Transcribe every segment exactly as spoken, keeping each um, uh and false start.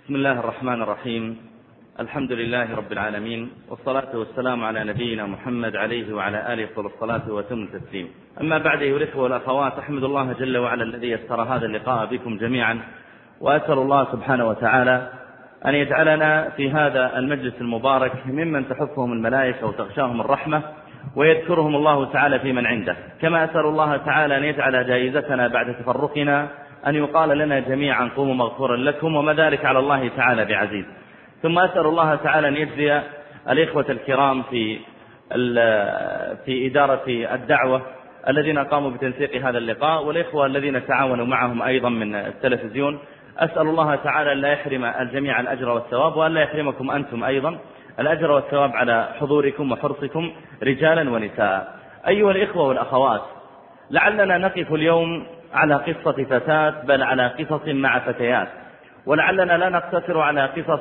بسم الله الرحمن الرحيم. الحمد لله رب العالمين، والصلاة والسلام على نبينا محمد عليه وعلى آله أفضل الصلاة وأتم التسليم. أما بعد، أيها الإخوة والأخوات، أحمد الله جل وعلا الذي يسر هذا اللقاء بكم جميعا، وأسأل الله سبحانه وتعالى أن يجعلنا في هذا المجلس المبارك ممن تحفهم الملائكة وتغشاهم الرحمة ويذكرهم الله تعالى في من عنده، كما أسأل الله تعالى أن يجعل جائزتنا بعد تفرقنا أن يقال لنا جميعا قوموا مغفورا لكم، وما ذلك على الله تعالى بعزيز. ثم أسأل الله تعالى أن يجزي الإخوة الكرام في في إدارة الدعوة الذين قاموا بتنسيق هذا اللقاء، والإخوة الذين تعاونوا معهم أيضا من التلفزيون. أسأل الله تعالى أن لا يحرم الجميع الأجر والثواب، وأن لا يحرمكم أنتم أيضا الأجر والثواب على حضوركم وحرصكم رجالا ونساء. أيها الإخوة والأخوات، لعلنا نقف اليوم على قصة فتاة، بل على قصص مع فتيات، ولعلنا لا نقتصر على قصص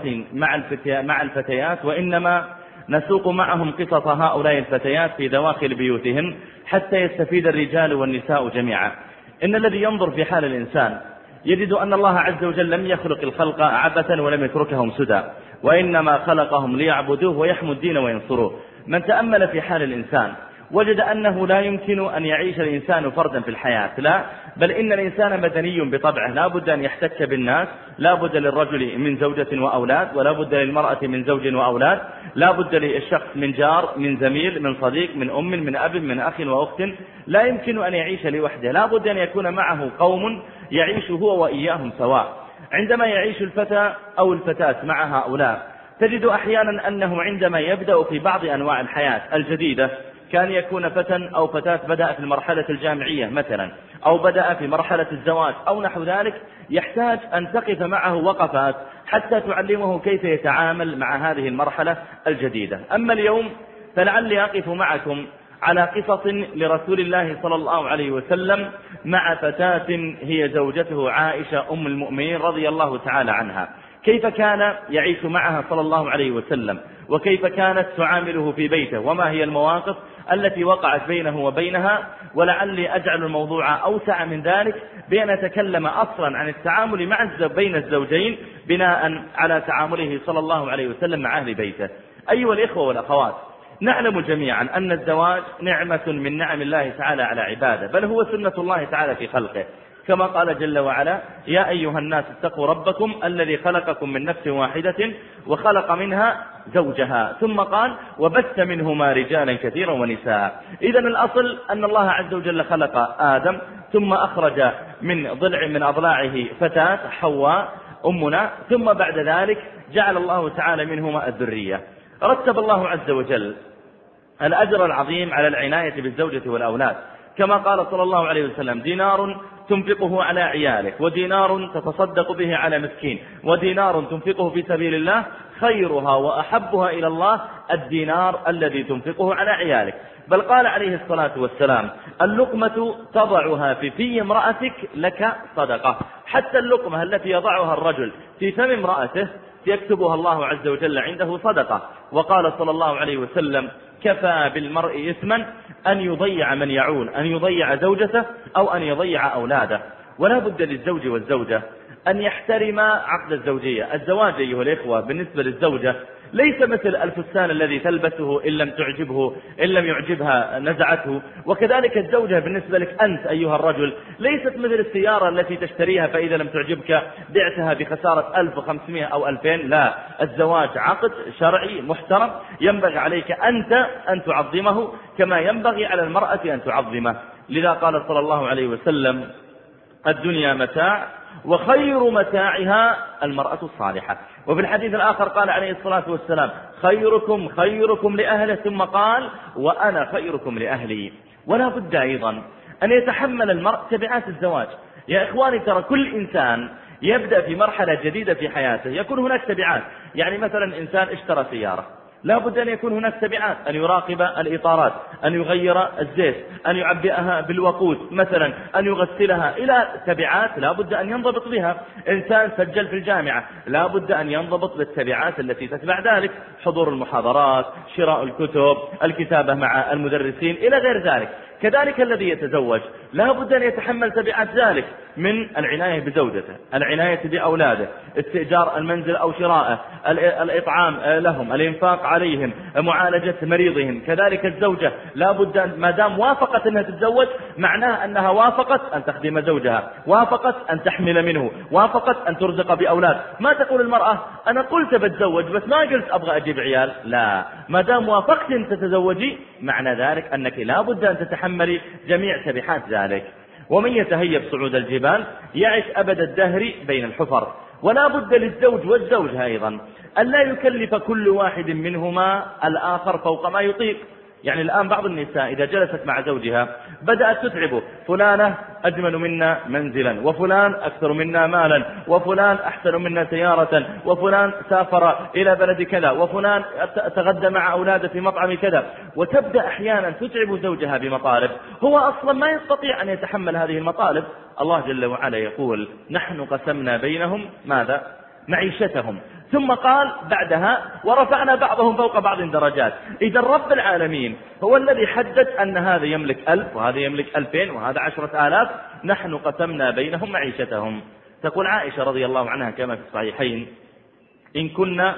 مع الفتيات، وإنما نسوق معهم قصص هؤلاء الفتيات في دواخل بيوتهن حتى يستفيد الرجال والنساء جميعا. إن الذي ينظر في حال الإنسان يجد أن الله عز وجل لم يخلق الخلق عبثا ولم يتركهم سدى، وإنما خلقهم ليعبدوه ويحموا الدين وينصروه. من تأمل في حال الإنسان وجد أنه لا يمكن أن يعيش الإنسان فردا في الحياة، لا، بل إن الإنسان مدني بطبعه، لا بد أن يحتك بالناس، لا بد للرجل من زوجة وأولاد، ولا بد للمرأة من زوج وأولاد، لا بد للشخص من جار، من زميل، من صديق، من أم، من أب، من أخ وأخت. لا يمكن أن يعيش لوحده، لا بد أن يكون معه قوم يعيش هو وإياهم سواء. عندما يعيش الفتى أو الفتاة مع هؤلاء تجد أحيانا أنه عندما يبدأ في بعض أنواع الحياة الجديدة، كان يكون فتى أو فتاة بدأ في المرحلة الجامعية مثلا، أو بدأ في مرحلة الزواج أو نحو ذلك، يحتاج أن تقف معه وقفات حتى تعلمه كيف يتعامل مع هذه المرحلة الجديدة. أما اليوم فلعلي أقف معكم على قصص لرسول الله صلى الله عليه وسلم مع فتاة هي زوجته عائشة أم المؤمنين رضي الله تعالى عنها، كيف كان يعيش معها صلى الله عليه وسلم، وكيف كانت تعامله في بيته، وما هي المواقف التي وقعت بينه وبينها. ولعلي أجعل الموضوع أوسع من ذلك بأن نتكلم أصلا عن التعامل مع بين الزوجين بناء على تعامله صلى الله عليه وسلم مع أهل بيته. أيها الإخوة والأخوات، نعلم جميعا أن الزواج نعمة من نعم الله تعالى على عباده، بل هو سنة الله تعالى في خلقه، كما قال جل وعلا: يا أيها الناس اتقوا ربكم الذي خلقكم من نفس واحدة وخلق منها زوجها، ثم قال: وبث منهما رجالا كثيرا ونساء. إذن الأصل أن الله عز وجل خلق آدم، ثم أخرج من ضلع من أضلاعه فتاة حواء أمنا، ثم بعد ذلك جعل الله تعالى منهما الذرية. رتب الله عز وجل الأجر العظيم على العناية بالزوجة والأولاد، كما قال صلى الله عليه وسلم: دينار تنفقه على عيالك، ودينار تتصدق به على مسكين، ودينار تنفقه في سبيل الله خيرها وأحبها إلى الله الدينار الذي تنفقه على عيالك. بل قال عليه الصلاة والسلام: اللقمة تضعها في في امرأتك لك صدقة. حتى اللقمة التي يضعها الرجل في فم امرأته يكتبها الله عز وجل عنده صدقة. وقال صلى الله عليه وسلم: كفى بالمرء إثما أن يضيع من يعول، أن يضيع زوجته أو أن يضيع أولاده. ولا بد للزوج والزوجة أن يحترم عقد الزوجية. الزواج أيها الإخوة بالنسبة للزوجة ليس مثل الفستان الذي تلبسه إن لم تعجبه إن لم يعجبها نزعته، وكذلك الزوجة بالنسبة لك أنت أيها الرجل ليست مثل السيارة التي تشتريها فإذا لم تعجبك بعتها بخسارة ألف وخمسمائة أو ألفين. لا، الزواج عقد شرعي محترم، ينبغي عليك أنت أن تعظمه كما ينبغي على المرأة أن تعظمه. لذا قال صلى الله عليه وسلم: الدنيا متاع وخير متاعها المرأة الصالحة. وفي الحديث الآخر قال عليه الصلاة والسلام: خيركم خيركم لأهله، ثم قال: وأنا خيركم لأهلي. ولا بد أيضا أن يتحمل المرء تبعات الزواج. يا إخواني، ترى كل إنسان يبدأ في مرحلة جديدة في حياته يكون هناك تبعات. يعني مثلا إنسان اشترى سيارة، لا بد أن يكون هناك تبعات، أن يراقب الإطارات، أن يغير الزيت، أن يعبئها بالوقود مثلا، أن يغسلها، إلى تبعات لا بد أن ينضبط بها. إنسان سجل في الجامعة، لا بد أن ينضبط بالتبعات التي تتبع ذلك: حضور المحاضرات، شراء الكتب، الكتابة مع المدرسين، إلى غير ذلك. كذلك الذي يتزوج لا بد أن يتحمل تبعات ذلك من العناية بزوجته، العناية بأولاده، استئجار المنزل أو شراءه، الإطعام لهم، الإنفاق عليهم، معالجة مريضهم. كذلك الزوجة لا بد ما دام وافقت أنها تتزوج معناه أنها وافقت أن تخدم زوجها، وافقت أن تحمل منه، وافقت أن ترزق بأولاد. ما تقول المرأة أنا قلت بتزوج بس ما قلت أبغى أجيب عيال، لا، ما دام وافقت أن تتزوجي معنى ذلك أنك لا بد أن تتحملي جميع تبعات ذلك. ومن يتهيب صعود الجبال يعيش أبد الدهر بين الحفر. ولا بد للزوج والزوجة أيضا أن لا يكلف كل واحد منهما الآخر فوق ما يطيق. يعني الآن بعض النساء إذا جلست مع زوجها بدأت تتعبه، فلانة أجمل منا منزلا، وفلان أكثر منا مالا، وفلان أحسن منا سيارة، وفلان سافر إلى بلد كذا، وفلان تغدى مع أولاده في مطعم كذا، وتبدأ أحيانا تتعب زوجها بمطالب هو أصلا ما يستطيع أن يتحمل هذه المطالب. الله جل وعلا يقول نحن قسمنا بينهم ماذا؟ معيشتهم. ثم قال بعدها ورفعنا بعضهم فوق بعض درجات. إذا رب العالمين هو الذي حدد أن هذا يملك ألف وهذا يملك ألفين وهذا عشرة آلاف، نحن قسمنا بينهم معيشتهم. تقول عائشة رضي الله عنها كما في الصحيحين إن كنا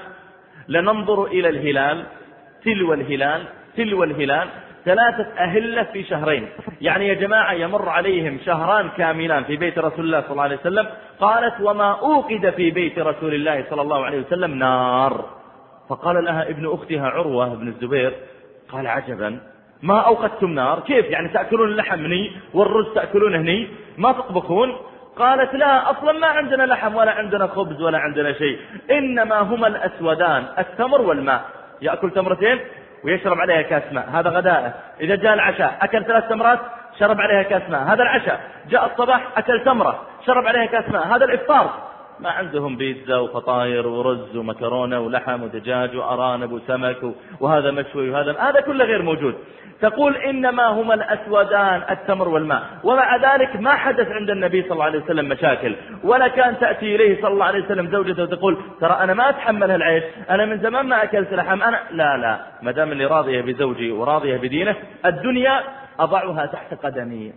لننظر إلى الهلال تلو الهلال تلو الهلال ثلاثة أهلة في شهرين. يعني يا جماعة يمر عليهم شهران كاملان في بيت رسول الله صلى الله عليه وسلم. قالت وما أوقد في بيت رسول الله صلى الله عليه وسلم نار. فقال لها ابن أختها عروة بن الزبير قال عجبا ما أوقدتم نار؟ كيف يعني تأكلون اللحم هني والرز تأكلون هني ما تطبخون؟ قالت لا أصلا ما عندنا لحم ولا عندنا خبز ولا عندنا شيء، إنما هما الأسودان التمر والماء. يأكل تمرتين ويشرب عليها كاس ماء، هذا غداءه. إذا جاء العشاء أكل ثلاث تمرات شرب عليها كاس ماء، هذا العشاء. جاء الصباح أكل تمرة شرب عليها كاس ماء، هذا الإفطار. ما عندهم بيتزا وفطاير ورز ومكرونة ولحم ودجاج وأرانب وسمك وهذا مشوي وهذا هذا كله غير موجود. تقول إنما هما الأسودان التمر والماء. ومع ذلك ما حدث عند النبي صلى الله عليه وسلم مشاكل، ولا كان تأتي إليه صلى الله عليه وسلم زوجته وتقول ترى أنا ما أتحمل هالعيش، أنا من زمان ما أكلت لحم أنا لا لا ما دام اللي راضية بزوجي وراضية بدينه الدنيا أضعها تحت قدمي.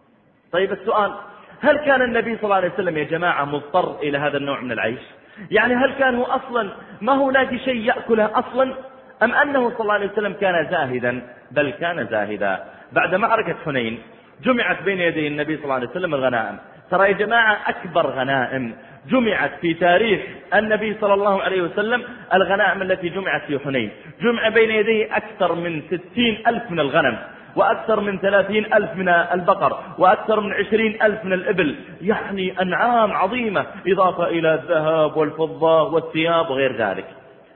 طيب السؤال هل كان النبي صلى الله عليه وسلم يا جماعة مضطر إلى هذا النوع من العيش؟ يعني هل كان هو أصلا ما هو لاقي شيء يأكله أصلا، أم أنه صلى الله عليه وسلم كان زاهدا؟ بل كان زاهدا. بعد معركة حنين جمعت بين يدي النبي صلى الله عليه وسلم الغنائم. ترى يا جماعة أكبر غنائم جمعت في تاريخ النبي صلى الله عليه وسلم الغنائم التي جمعت في حنين. جمع بين يديه أكثر من ستين ألف من الغنم، وأكثر من ثلاثين ألف من البقر، وأكثر من عشرين ألف من الإبل، يعني أنعام عظيمة، إضافة إلى الذهب والفضة والثياب وغير ذلك.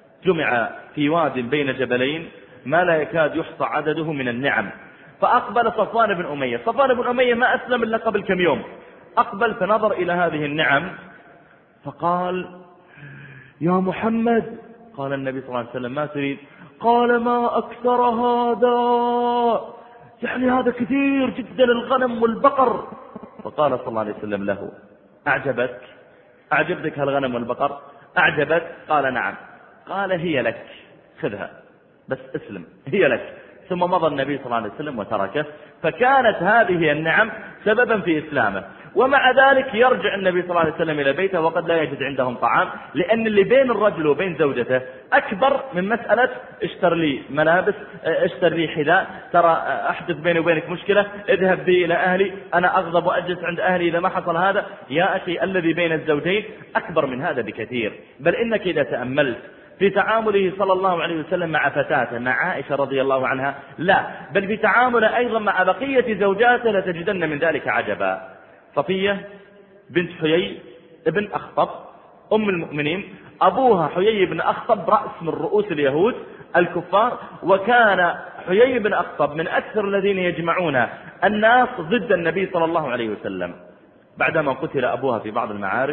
جمع في واد بين جبلين ما لا يكاد يحصى عدده من النعم. فأقبل صفوان بن أمية. صفوان بن أمية ما أسلم إلا قبل كم يوم. أقبل فنظر إلى هذه النعم فقال يا محمد. قال النبي صلى الله عليه وسلم ما تريد؟ قال ما أكثر هذا، يعني هذا كثير جدا الغنم والبقر. فقال صلى الله عليه وسلم له أعجبك؟ أعجبتك هالغنم والبقر؟ أعجبك؟ قال نعم. قال هي لك، خذها بس اسلم، هي لك. ثم مضى النبي صلى الله عليه وسلم وتركه. فكانت هذه النعم سببا في إسلامه. ومع ذلك يرجع النبي صلى الله عليه وسلم إلى بيته وقد لا يجد عندهم طعام، لأن اللي بين الرجل وبين زوجته أكبر من مسألة اشتر لي ملابس، اشتر لي حذاء، ترى أحدث بيني وبينك مشكلة، اذهب بي إلى أهلي، أنا أغضب وأجلس عند أهلي إذا ما حصل هذا. يا أخي الذي بين الزوجين أكبر من هذا بكثير. بل إنك إذا تأملت في تعامله صلى الله عليه وسلم مع فتاته مع عائشة رضي الله عنها، لا بل في تعامله أيضا مع بقية زوجاته لتجدن من ذلك عجبا. صفية بنت حيي ابن أخطب أم المؤمنين، أبوها حيي بن أخطب رأس من رؤوس اليهود الكفار، وكان حيي بن أخطب من أكثر الذين يجمعون الناس ضد النبي صلى الله عليه وسلم. بعدما قتل أبوها في بعض المعارك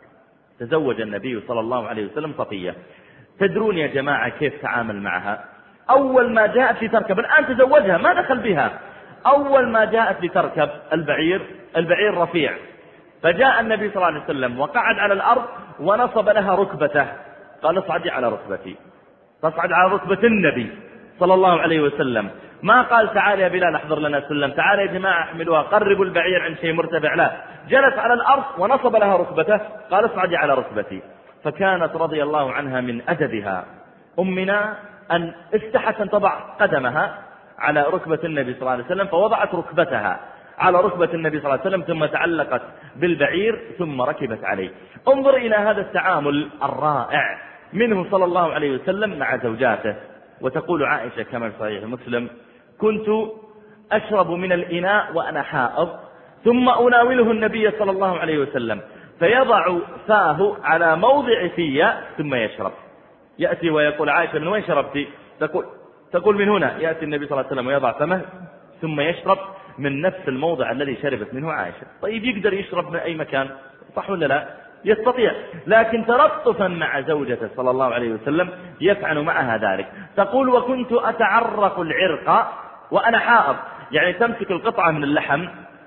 تزوج النبي صلى الله عليه وسلم صفية. تدرون يا جماعة كيف تعامل معها؟ أول ما جاءت لتركب، الآن تزوجها ما دخل بها، أول ما جاءت لتركب البعير، البعير رفيع، فجاء النبي صلى الله عليه وسلم وقعد على الأرض ونصب لها ركبته. قال اصعدي على ركبتي. تصعد على ركبة النبي صلى الله عليه وسلم ما قال تعال يا بلال احضر لنا سلم، تعال يا جماعة احملوها، قربوا البعير عن شيء مرتفع، لا، جلس على الأرض ونصب لها ركبته، قال اصعدي على ركبتي. فكانت رضي الله عنها من أدبها أمنا أن استحت أن تضع قدمها على ركبة النبي صلى الله عليه وسلم، فوضعت ركبتها على ركبة النبي صلى الله عليه وسلم ثم تعلقت بالبعير ثم ركبت عليه. انظر إلى هذا التعامل الرائع منه صلى الله عليه وسلم مع زوجاته. وتقول عائشة كما في صحيح مسلم: كنت أشرب من الإناء وأنا حائض ثم أناوله النبي صلى الله عليه وسلم فيضع فاه على موضع في ثم يشرب. يأتي ويقول عائشة: من وين شربتي؟ تقول, تقول من هنا. يأتي النبي صلى الله عليه وسلم ويضع فمه ثم يشرب من نفس الموضع الذي شربت منه عائشة. طيب يقدر يشرب من أي مكان، صح ولا لا؟ يستطيع، لكن تلطفا مع زوجته صلى الله عليه وسلم يفعل معها ذلك. تقول: وكنت أتعرق العرق وأنا حائض، يعني تمسك القطعة من اللحم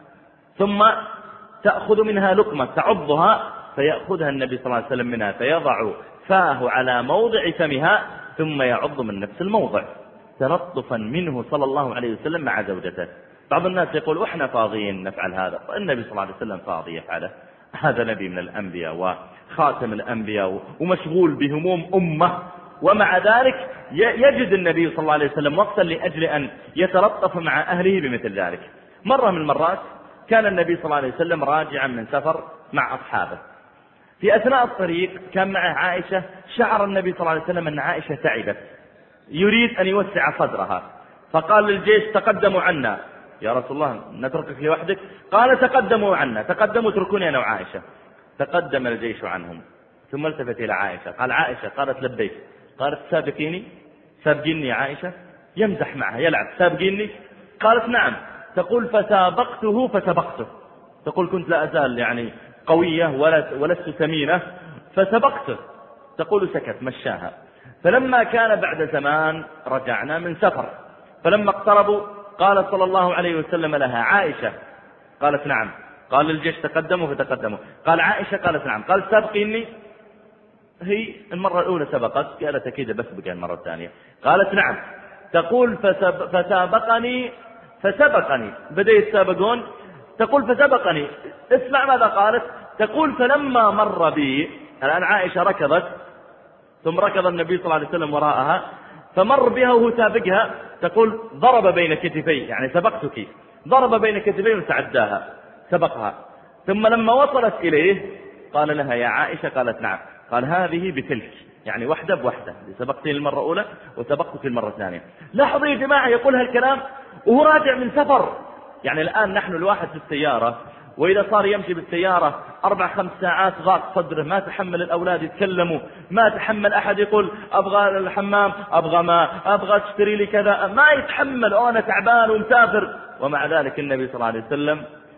ثم تأخذ منها لقمة تعضها، فيأخذها النبي صلى الله عليه وسلم منها فيضع فاه على موضع فمها ثم يعض من نفس الموضع، تلطفا منه صلى الله عليه وسلم مع زوجته. بعض الناس يقول: وإحنا فاضيين نفعل هذا، النبي صلى الله عليه وسلم فاضي يفعله، هذا نبي من الأنبياء وخاتم الأنبياء ومشغول بهموم أمة، ومع ذلك يجد النبي صلى الله عليه وسلم وقتا لأجل أن يتلطف مع أهله بمثل ذلك. مرة من المرات كان النبي صلى الله عليه وسلم راجعا من سفر مع أصحابه، في أثناء الطريق كان معه عائشة، شعر النبي صلى الله عليه وسلم أن عائشة تعبت، يريد أن يوسع صدرها، فقال للجيش: تقدموا عنا. يا رسول الله نتركك لوحدك؟ قال: تقدموا عنا، تقدموا اتركوني أنا وعائشة. تقدم الجيش عنهم ثم التفت إلى عائشة، قال: عائشة؟ قالت: لبيك. قالت: سابقيني؟ سابقيني يا عائشة؟ يمزح معها يلعب، سابقيني؟ قالت: نعم. تقول: فسابقته فسبقته. تقول: كنت لا أزال يعني قوية ولست ثمينة فسبقته. تقول: سكت مشاها. فلما كان بعد زمان رجعنا من سفر، فلما اقتربوا قال صلى الله عليه وسلم لها: عائشة؟ قالت: نعم. قال للجيش: تقدموا فتقدموا. قال: عائشة؟ قالت: نعم. قال: سابقيني؟ هي المرة الأولى سبقت، قالت: أكيد بسبق المرة الثانية. قالت: نعم. تقول: فسب... فسابقني فسبقني، بدأ يتسابقون. تقول: فسبقني. اسمع ماذا قالت. تقول: فلما مر بي، الآن عائشة ركضت ثم ركض النبي صلى الله عليه وسلم وراءها، فمر بها وهو سابقها. تقول: ضرب بين كتفي، يعني سبقتك، ضرب بين كتفي وتعداها، سبقها. ثم لما وصلت إليه قال لها: يا عائشة؟ قالت: نعم. قال: هذه بتلك، يعني واحدة بواحدة، سبقتني المرة الأولى وسبقتك المرة الثانية. لاحظوا يا جماعة، يقول هالكلام وهو راجع من سفر. يعني الآن نحن الواحد في السيارة، وإذا صار يمشي بالسيارة أربع خمس ساعات ضاق صدره، ما تحمل الأولاد يتكلموا، ما تحمل أحد يقول أبغى الحمام، أبغى ما أبغى تشتري لي كذا، ما يتحمل، أنا تعبان ومسافر. ومع ذلك النبي صلى الله عليه وسلم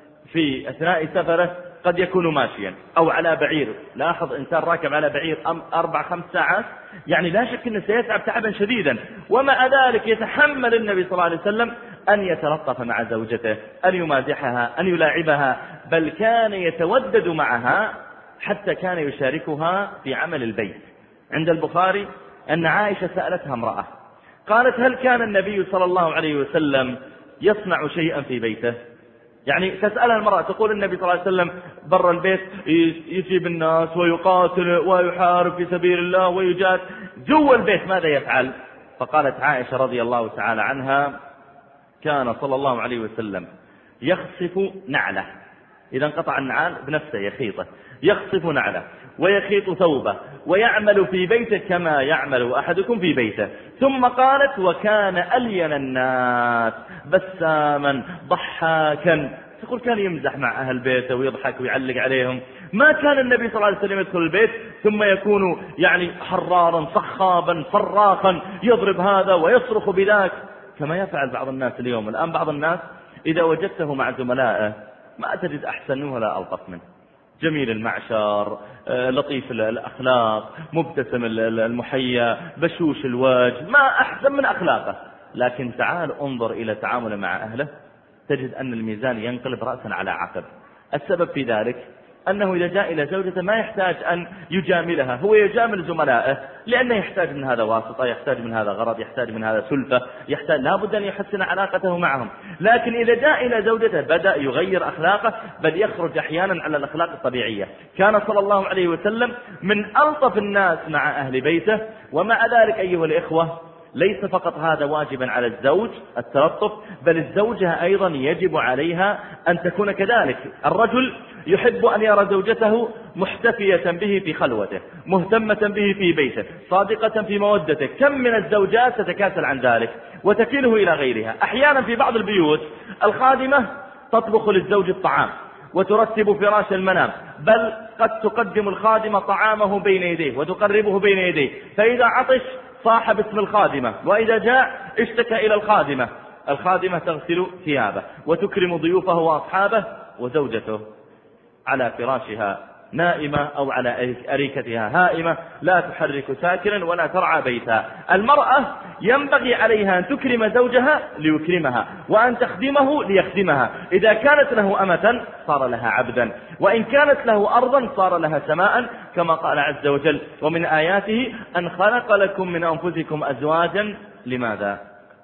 في أثناء سفره قد يكون ماشيا أو على بعير. لاحظ إنسان راكب على بعير أربع خمس ساعات، يعني لا شك أنه سيتعب تعبا شديدا، ومع ذلك يتحمل النبي صلى الله عليه وسلم أن يتلطف مع زوجته، أن يمازحها، أن يلاعبها، بل كان يتودد معها حتى كان يشاركها في عمل البيت. عند البخاري أن عائشة سألتها امرأة قالت: هل كان النبي صلى الله عليه وسلم يصنع شيئا في بيته؟ يعني تسألها المرأة، تقول: النبي صلى الله عليه وسلم برا البيت يجيب الناس ويقاتل ويحارب في سبيل الله ويجاهد، جوا البيت ماذا يفعل؟ فقالت عائشة رضي الله تعالى عنها: كان صلى الله عليه وسلم يخصف نعله، إذا انقطع النعال بنفسه يخيطه، يخصف نعله ويخيط ثوبه ويعمل في بيته كما يعمل أحدكم في بيته. ثم قالت: وكان ألين الناس بساما ضحاكا. تقول: كان يمزح مع أهل بيته ويضحك ويعلق عليهم. ما كان النبي صلى الله عليه وسلم يدخل البيت ثم يكون يعني حرارا صخابا صراخا يضرب هذا ويصرخ بذاك كما يفعل بعض الناس اليوم. الآن بعض الناس إذا وجدته مع زملائه ما تجد أحسن ولا ألطف منه، جميل المعشر، لطيف الأخلاق، مبتسم المحيا، بشوش الوجه، ما أحسن من أخلاقه. لكن تعال انظر إلى تعامله مع أهله، تجد أن الميزان ينقلب رأسا على عقب. السبب في ذلك أنه إذا جاء إلى زوجته ما يحتاج أن يجاملها، هو يجامل زملائه لأنه يحتاج من هذا واسطة، يحتاج من هذا غرض، يحتاج من هذا سلفة، يحتاج لابد أن يحسن علاقته معهم. لكن إذا جاء إلى زوجته بدأ يغير أخلاقه، بل يخرج أحيانا على الأخلاق الطبيعية. كان صلى الله عليه وسلم من ألطف الناس مع أهل بيته. ومع ذلك أيها الإخوة ليس فقط هذا واجبا على الزوج التلطف، بل الزوجة أيضا يجب عليها أن تكون كذلك. الرجل يحب أن يرى زوجته محتفية به في خلوته، مهتمة به في بيته، صادقة في مودته. كم من الزوجات تتكاسل عن ذلك وتكله إلى غيرها. أحيانا في بعض البيوت الخادمة تطبخ للزوج الطعام وترتب فراش المنام، بل قد تقدم الخادمة طعامه بين يديه وتقربه بين يديه، فإذا عطش صاح باسم الخادمة، وإذا جاء اشتكى إلى الخادمة. الخادمة تغسل ثيابه وتكرم ضيوفه وأصحابه، وزوجته على فراشها نائمة أو على أريكتها هائمة، لا تحرك ساكنا ولا ترعى بيتها. المرأة ينبغي عليها أن تكرم زوجها ليكرمها، وأن تخدمه ليخدمها. إذا كانت له أمة صار لها عبدا، وإن كانت له أرضا صار لها سماء، كما قال عز وجل: ومن آياته أن خلق لكم من أنفسكم أزواجا. لماذا؟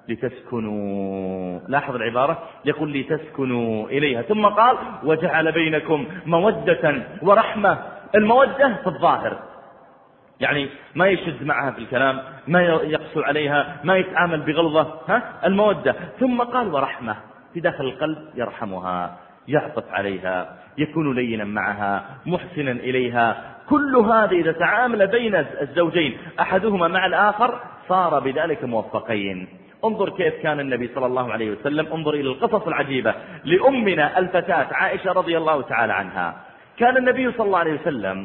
لتسكنوا. لاحظ العبارة، يقول لتسكنوا إليها، ثم قال: وجعل بينكم مودة ورحمة. المودة في الظاهر، يعني ما يشد معها في الكلام، ما يقسو عليها، ما يتعامل بغلظة، ها المودة. ثم قال: ورحمة، في داخل القلب يرحمها، يعطف عليها، يكون لينا معها، محسنا إليها. كل هذا إذا تعامل بين الزوجين أحدهما مع الآخر صار بذلك موفقين. انظر كيف كان النبي صلى الله عليه وسلم، انظر إلى القصص العجيبة لأمنا الفتاة عائشة رضي الله تعالى عنها. كان النبي صلى الله عليه وسلم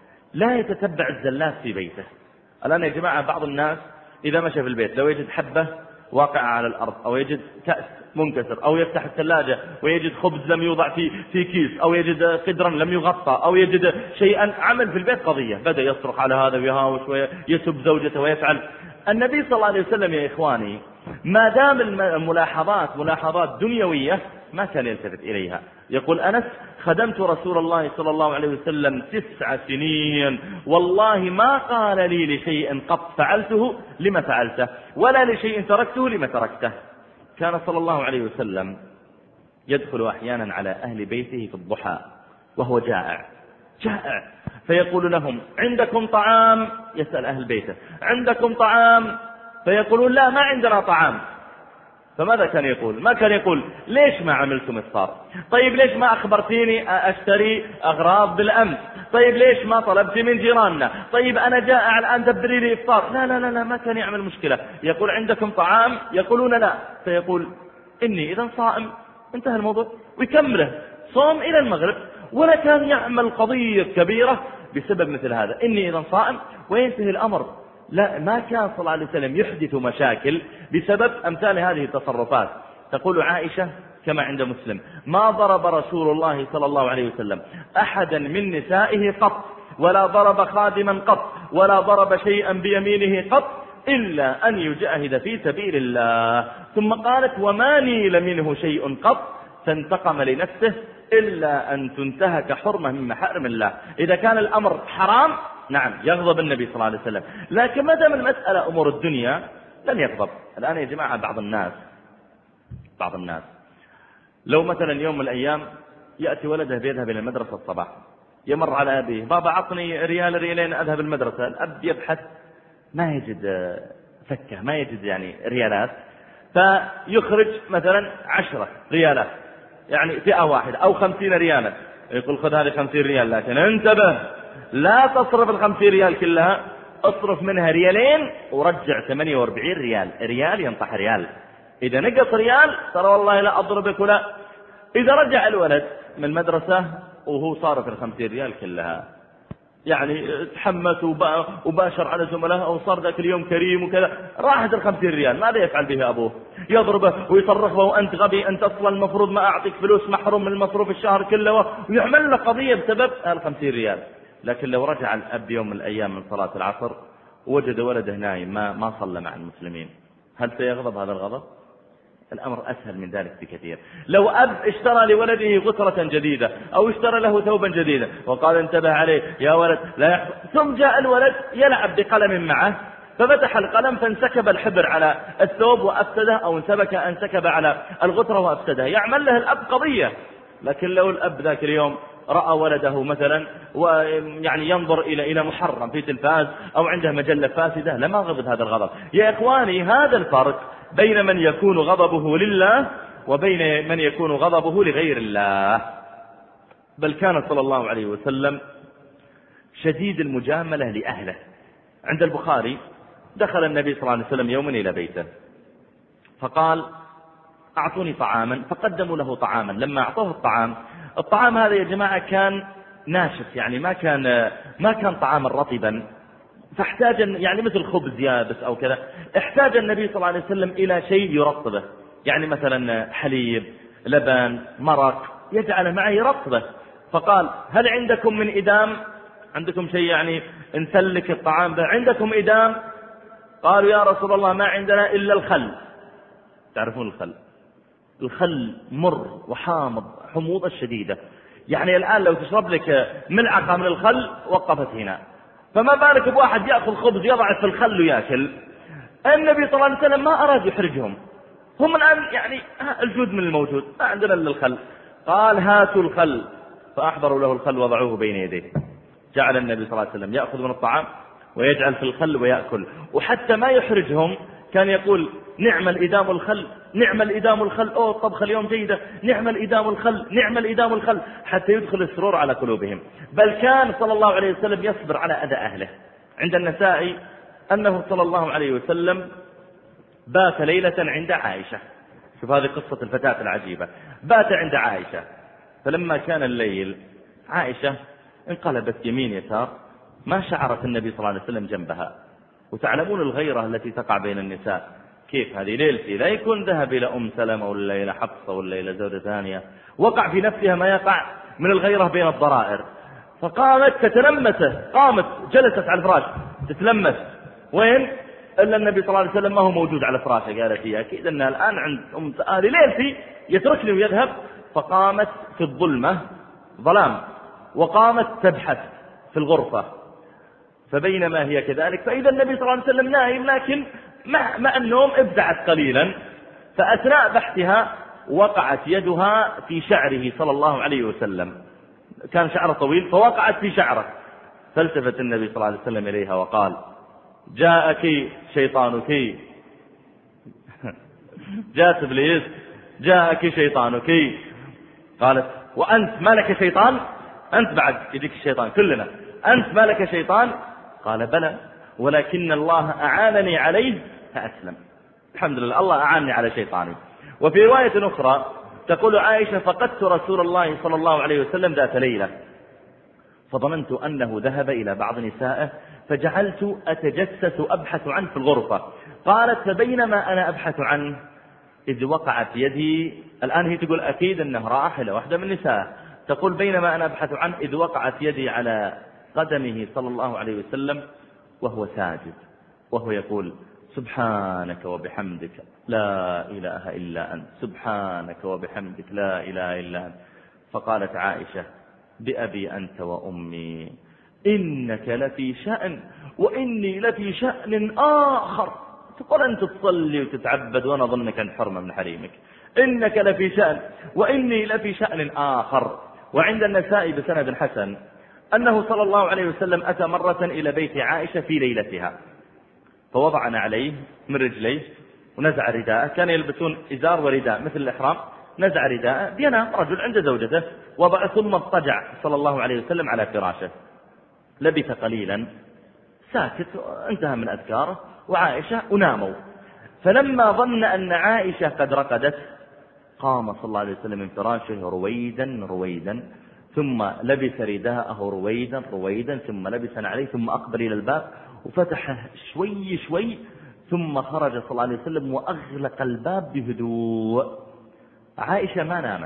لا يتتبع الزلات في بيته. الآن يا جماعة بعض الناس إذا مشى في البيت لو يجد حبة واقعة على الأرض، أو يجد كأس منكسر، أو يفتح الثلاجة ويجد خبز لم يوضع في في كيس، أو يجد قدرا لم يغطى، أو يجد شيئا، عمل في البيت قضية، بدأ يصرخ على هذا ويهاوش ويسب زوجته ويفعل. النبي صلى الله عليه وسلم يا إخواني ما دام الملاحظات ملاحظات دنيوية ما كان يلتفت إليها. يقول أنس: خدمت رسول الله صلى الله عليه وسلم تسع سنين، والله ما قال لي لشيء قط فعلته لما فعلته، ولا لشيء تركته لما تركته. كان صلى الله عليه وسلم يدخل أحيانا على أهل بيته في الضحى وهو جائع جائع فيقول لهم: عندكم طعام؟ يسأل أهل بيته: عندكم طعام؟ فيقولون: لا، ما عندنا طعام. فماذا كان يقول؟ ما كان يقول: ليش ما عملتم إفطار؟ طيب ليش ما أخبرتيني أشتري أغراض بالأمس؟ طيب ليش ما طلبت من جيراننا؟ طيب أنا جائع الآن دبري لي إفطار. لا لا لا لا، ما كان يعمل مشكلة. يقول: عندكم طعام؟ يقولون: لا. فيقول: إني إذا صائم. انتهى الموضوع، ويكمله صوم إلى المغرب. ولا كان يعمل قضية كبيرة بسبب مثل هذا، إني إذا صائم، وينتهي الأمر. لا، ما كان صلى الله عليه وسلم يحدث مشاكل بسبب أمثال هذه التصرفات. تقول عائشة كما عند مسلم: ما ضرب رسول الله صلى الله عليه وسلم أحدا من نسائه قط، ولا ضرب خادما قط، ولا ضرب شيئا بيمينه قط، إلا أن يجاهد في سبيل الله. ثم قالت: وما نيل منه شيء قط فانتقم لنفسه إلا أن تنتهك حرمة من محارم الله. إذا كان الأمر حرام نعم يغضب النبي صلى الله عليه وسلم، لكن ما دام المسألة أمور الدنيا لن يغضب. الآن يا جماعة بعض الناس بعض الناس لو مثلا يوم من الأيام يأتي ولده بيذهب إلى المدرسة الصباح، يمر على أبيه: بابا عطني ريال ريالين أذهب المدرسة. الأب يبحث ما يجد فكة، ما يجد يعني ريالات، فيخرج مثلا عشرة ريالات، يعني فئة واحدة، أو خمسين ريالا. يقول: خذ هذه خمسين ريال، لكن انتبه لا تصرف الخمسين ريال كلها، اصرف منها ريالين ورجع ثمانية واربعين ريال. ريال ينطح ريال، إذا نقص ريال ترى والله لا أضربك ولا. إذا رجع الولد من المدرسة وهو صارف الخمسين ريال كلها، يعني تحمس وباشر على زملائه وصار ذاك اليوم كريم وكذا، راحت الخمسين ريال، ماذا يفعل به أبوه؟ يضربه ويصرخه: وأنت غبي، أنت أصلا المفروض ما أعطيك فلوس، محروم من المصروف الشهر كله، ويعمل له قضية بسبب الخمسين ريال. لكن لو رجع الأب يوم من الأيام من صلاة العصر وجد ولده نايم ما ما صلى مع المسلمين، هل سيغضب هذا الغضب؟ الأمر أسهل من ذلك بكثير. لو أب اشترى لولده غترة جديدة أو اشترى له ثوبا جديدا وقال انتبه عليه يا ولد لا يحفظ، ثم جاء الولد يلعب بقلم معه ففتح القلم فانسكب الحبر على الثوب وأفسده، أو انسبك انسكب على الغترة وأفسده، يعمل له الأب قضية. لكن لو الأب ذاك اليوم رأى ولده مثلا ويعني ينظر إلى إلى محرم في تلفاز أو عنده مجلة فاسدة لما غضب هذا الغضب. يا إخواني هذا الفرق بين من يكون غضبه لله وبين من يكون غضبه لغير الله. بل كان صلى الله عليه وسلم شديد المجاملة لأهله. عند البخاري دخل النبي صلى الله عليه وسلم يوما إلى بيته فقال أعطوني طعاما، فقدموا له طعاما. لما أعطوه الطعام، الطعام هذا يا جماعة كان ناشف، يعني ما كان ما كان طعاما رطبا، فاحتاج يعني مثل خبز يابس أو كذا، احتاج النبي صلى الله عليه وسلم إلى شيء يرطبه، يعني مثلا حليب، لبن، مرق، يجعله معه يرطبه. فقال هل عندكم من إدام؟ عندكم شيء يعني نسلك الطعام به؟ عندكم إدام؟ قالوا يا رسول الله ما عندنا إلا الخل. تعرفون الخل؟ الخل مر وحامض حموضة شديدة، يعني الآن لو تشرب لك ملعقة من الخل وقفت هنا، فما بالك بواحد يأخذ خبز يضع في الخل ويأكل. النبي صلى الله عليه وسلم ما أراد يحرجهم، هم الآن يعني الجود من الموجود، ما عندنا إلا الخل. قال هاتوا الخل، فأحضروا له الخل وضعوه بين يديه. جعل النبي صلى الله عليه وسلم يأخذ من الطعام ويجعل في الخل ويأكل، وحتى ما يحرجهم كان يقول نعم الإدام الخل، نعم الإدام الخل، أوه الطبخة اليوم جيدة، نعم الإدام الخل، نعم الإدام الخل، حتى يدخل السرور على قلوبهم. بل كان صلى الله عليه وسلم يصبر على أذى أهله. عند النسائي أنه صلى الله عليه وسلم بات ليلة عند عائشة. شوف هذه قصة الفتاة العجيبة، بات عند عائشة، فلما كان الليل عائشة انقلبت يمين يسار، ما شعرت النبي صلى الله عليه وسلم جنبها. وتعلمون الغيرة التي تقع بين النساء كيف، هذه ليلتي لا يكون ذهب إلى أم سلمة ولا إلى حفصة ولا إلى زوجة ثانية، وقع في نفسها ما يقع من الغيرة بين الضرائر. فقامت تتلمسه، قامت جلست على الفراش تتلمس، وين إلا النبي صلى الله عليه وسلم ما هو موجود على فراشه. قالت هي أكيد أنها الآن عند أم هذه ليلتي يتركني ويذهب. فقامت في الظلمة، ظلام، وقامت تبحث في الغرفة. فبينما هي كذلك فإذا النبي صلى الله عليه وسلم نائم، لكن مع, مع النوم ابتعت قليلا. فأثناء بحثها وقعت يدها في شعره صلى الله عليه وسلم، كان شعره طويل فوقعت في شعره. فالتفت النبي صلى الله عليه وسلم إليها وقال جاءك شيطانك جاءت إبليس، جاءك شيطانك. قالت وأنت ما لك شيطان؟ أنت بعد يديك الشيطان كلنا، أنت ما لك شيطان؟ قال بلى، ولكن الله أعانني عليه فأسلم. الحمد لله الله أعانني على شيطاني. وفي رواية أخرى تقول عائشة فقدت رسول الله صلى الله عليه وسلم ذات ليلة فظننت أنه ذهب إلى بعض نسائه فجعلت أتجسس أبحث عنه في الغرفة. قالت فبينما أنا أبحث عنه إذ وقعت يدي، الآن هي تقول أكيد أنه راح إلى واحدة من نسائه، تقول بينما أنا أبحث عنه إذ وقعت يدي على قدمه صلى الله عليه وسلم وهو ساجد، وهو يقول سبحانك وبحمدك لا إله إلا أنت، سبحانك وبحمدك لا إله إلا أنت. فقالت عائشة بأبي أنت وأمي إنك لفي شأن وإني لفي شأن آخر. تقول أنت تصلي وتتعبد وأنا ظنك أنت حرمة من حريمك، إنك لفي شأن وإني لفي شأن آخر. وعند النسائي بسند حسن أنه صلى الله عليه وسلم أتى مرة إلى بيت عائشة في ليلتها فوضعنا عليه من رجليه ونزع رداءه، كان يلبسون إزار ورداء مثل الإحرام، نزع رداءه بينام رجل عند زوجته وضع ثم اضطجع صلى الله عليه وسلم على فراشه. لبث قليلا ساكت انتهى من أذكاره وعائشة وناموا. فلما ظن أن عائشة قد رقدت قام صلى الله عليه وسلم من فراشه رويدا رويدا ثم لبس رداءه رويدا رويدا ثم لبس عليه ثم أقبل إلى الباب وفتحه شوي شوي ثم خرج صلى الله عليه وسلم وأغلق الباب بهدوء. عائشة ما نامت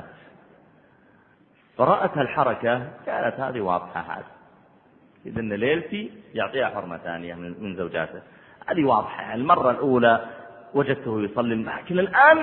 فرأت الحركة كانت هذه واضحة، هذه إذن ليلتي يعطيها حرمة ثانية من زوجاته، هذه واضحة. المرة الأولى وجدته يصلي، لكن الآن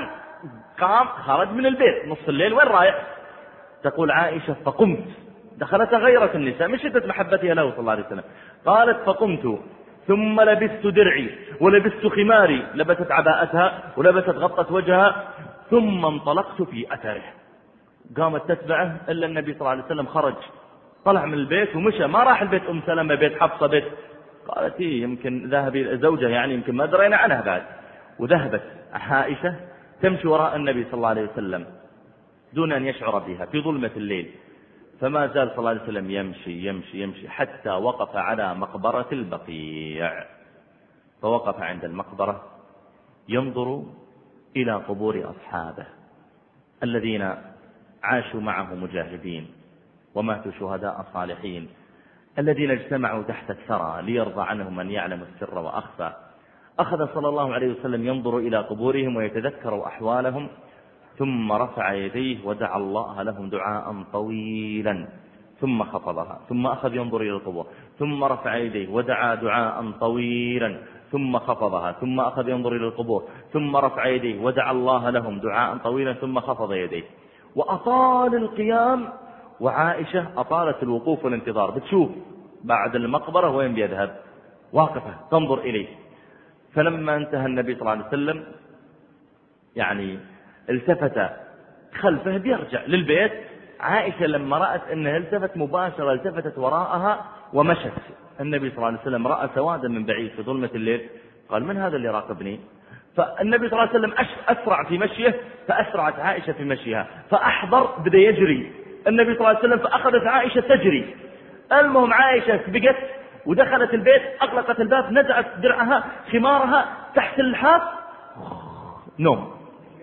قام خرج من البيت نص الليل، وين رايح؟ تقول عائشة فقمت، دخلت غيرة النساء من شدة محبتها له صلى الله عليه وسلم، قالت فقمت ثم لبست درعي ولبست خماري، لبست عباءتها ولبست غطت وجهها، ثم انطلقت في أثره. قامت تتبعه إلا النبي صلى الله عليه وسلم خرج، طلع من البيت ومشى، ما راح البيت أم سلمة بيت حفصة بيت. قالت إيه يمكن ذهب زوجة يعني يمكن ما درينا عنها بعد. وذهبت عائشة تمشي وراء النبي صلى الله عليه وسلم دون أن يشعر بها في ظلمة الليل، فما زال صلى الله عليه وسلم يمشي يمشي يمشي حتى وقف على مقبرة البقيع. فوقف عند المقبرة ينظر إلى قبور أصحابه الذين عاشوا معه مجاهدين وماتوا شهداء صالحين، الذين اجتمعوا تحت الثرى ليرضى عنهم من يعلم السر وأخفى. أخذ صلى الله عليه وسلم ينظر إلى قبورهم ويتذكر أحوالهم، ثم رفع يديه ودعا الله لهم دعاء طويلا، ثم خفضها، ثم أخذ ينظر إلى القبور، ثم رفع يديه ودعا دعاء طويلا، ثم خفضها، ثم أخذ ينظر إلى القبور، ثم رفع يديه ودعا الله لهم دعاء طويلا، ثم خفض يديه. وأطال القيام، وعائشة أطالت الوقوف والانتظار، بتشوف بعد المقبرة وين بيذهب، واقفة تنظر إليه. فلما انتهى النبي صلى الله عليه وسلم يعني التفت خلفه بيرجع للبيت، عائشة لما رأت أنه التفت مباشرة التفتت وراءها ومشت. النبي صلى الله عليه وسلم رأى سوادا من بعيد في ظلمة الليل، قال من هذا اللي راقبني؟ فالنبي صلى الله عليه وسلم أسرع في مشيه، فأسرعت عائشة في مشيها، فأحضر بدأ يجري النبي صلى الله عليه وسلم، فأخذت عائشة تجري. المهم عائشة بقت ودخلت البيت، أغلقت الباب، نزعت درعها خمارها تحت اللحاف، نوم.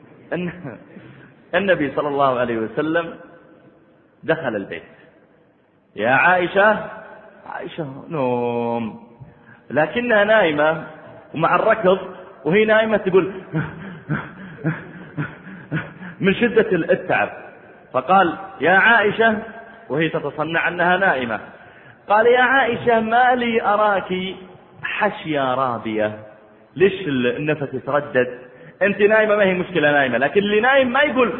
النبي صلى الله عليه وسلم دخل البيت، يا عائشة، عائشة نوم، لكنها نائمة ومع الركض، وهي نائمة تقول من شدة التعب. فقال يا عائشة، وهي تتصنع أنها نائمة، قال يا عائشة ما لي أراك حشيا رابية، ليش النفس يتردد؟ أنت نائمة ما هي مشكلة نائمة، لكن اللي نايم ما يقول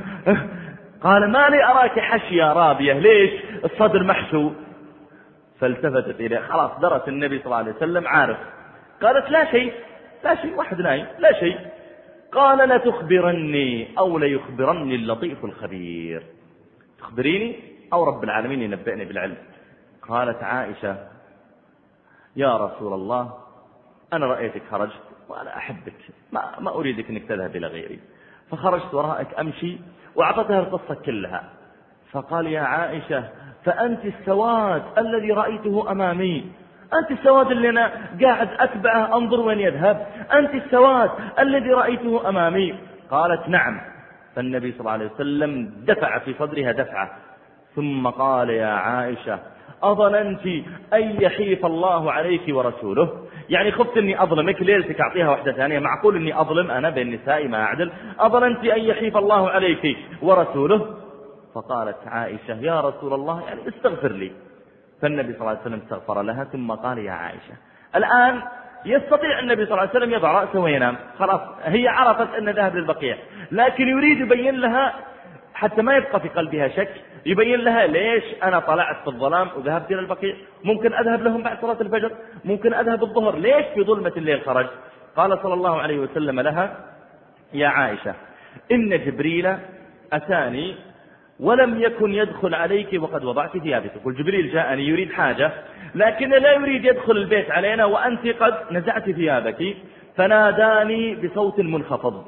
قال ما لي أراك حشيا رابية، ليش الصدر محشو؟ فالتفتت إليه، خلاص درت النبي صلى الله عليه وسلم عارف. قالت لا شيء لا شيء، واحد نايم لا شيء. قال لا تخبرني أو لا يخبرني اللطيف الخبير، تخبريني أو رب العالمين ينبئني بالعلم. قالت عائشة يا رسول الله أنا رأيتك خرجت وأنا أحبك، ما, ما أريدك أنك تذهب إلى غيري، فخرجت وراءك أمشي، وأعطتها القصة كلها. فقال يا عائشة فأنت السواد الذي رأيته أمامي، أنت السواد اللي أنا قاعد أتبعه أنظر وين يذهب، أنت السواد الذي رأيته أمامي. قالت نعم. فالنبي صلى الله عليه وسلم دفع في صدرها دفعة، ثم قال يا عائشة أظننت أن يحيف الله عليك ورسوله، يعني خفت أني أظلمك ليلتك أعطيها واحدة ثانية، معقول أني أظلم أنا بين النساء ما أعدل، أظننت أن يحيف الله عليك ورسوله. فقالت عائشة يا رسول الله يعني استغفر لي. فالنبي صلى الله عليه وسلم استغفر لها، ثم قال يا عائشة الآن يستطيع النبي صلى الله عليه وسلم يضع رأسه وينام، خلاص هي عرفت أن ذهب للبقيع، لكن يريد يبين لها حتى ما يبقى في قلبها شك، يبين لها ليش أنا طلعت في الظلام وذهبت إلى البقيع، ممكن أذهب لهم بعد صلاة الفجر، ممكن أذهب الظهر، ليش في ظلمة الليل خرج؟ قال صلى الله عليه وسلم لها يا عائشة إن جبريل أتاني ولم يكن يدخل عليك وقد وضعت ثيابك. يقول جبريل جاءني يريد حاجة، لكن لا يريد يدخل البيت علينا وأنت قد نزعت ثيابك، فناداني بصوت منخفض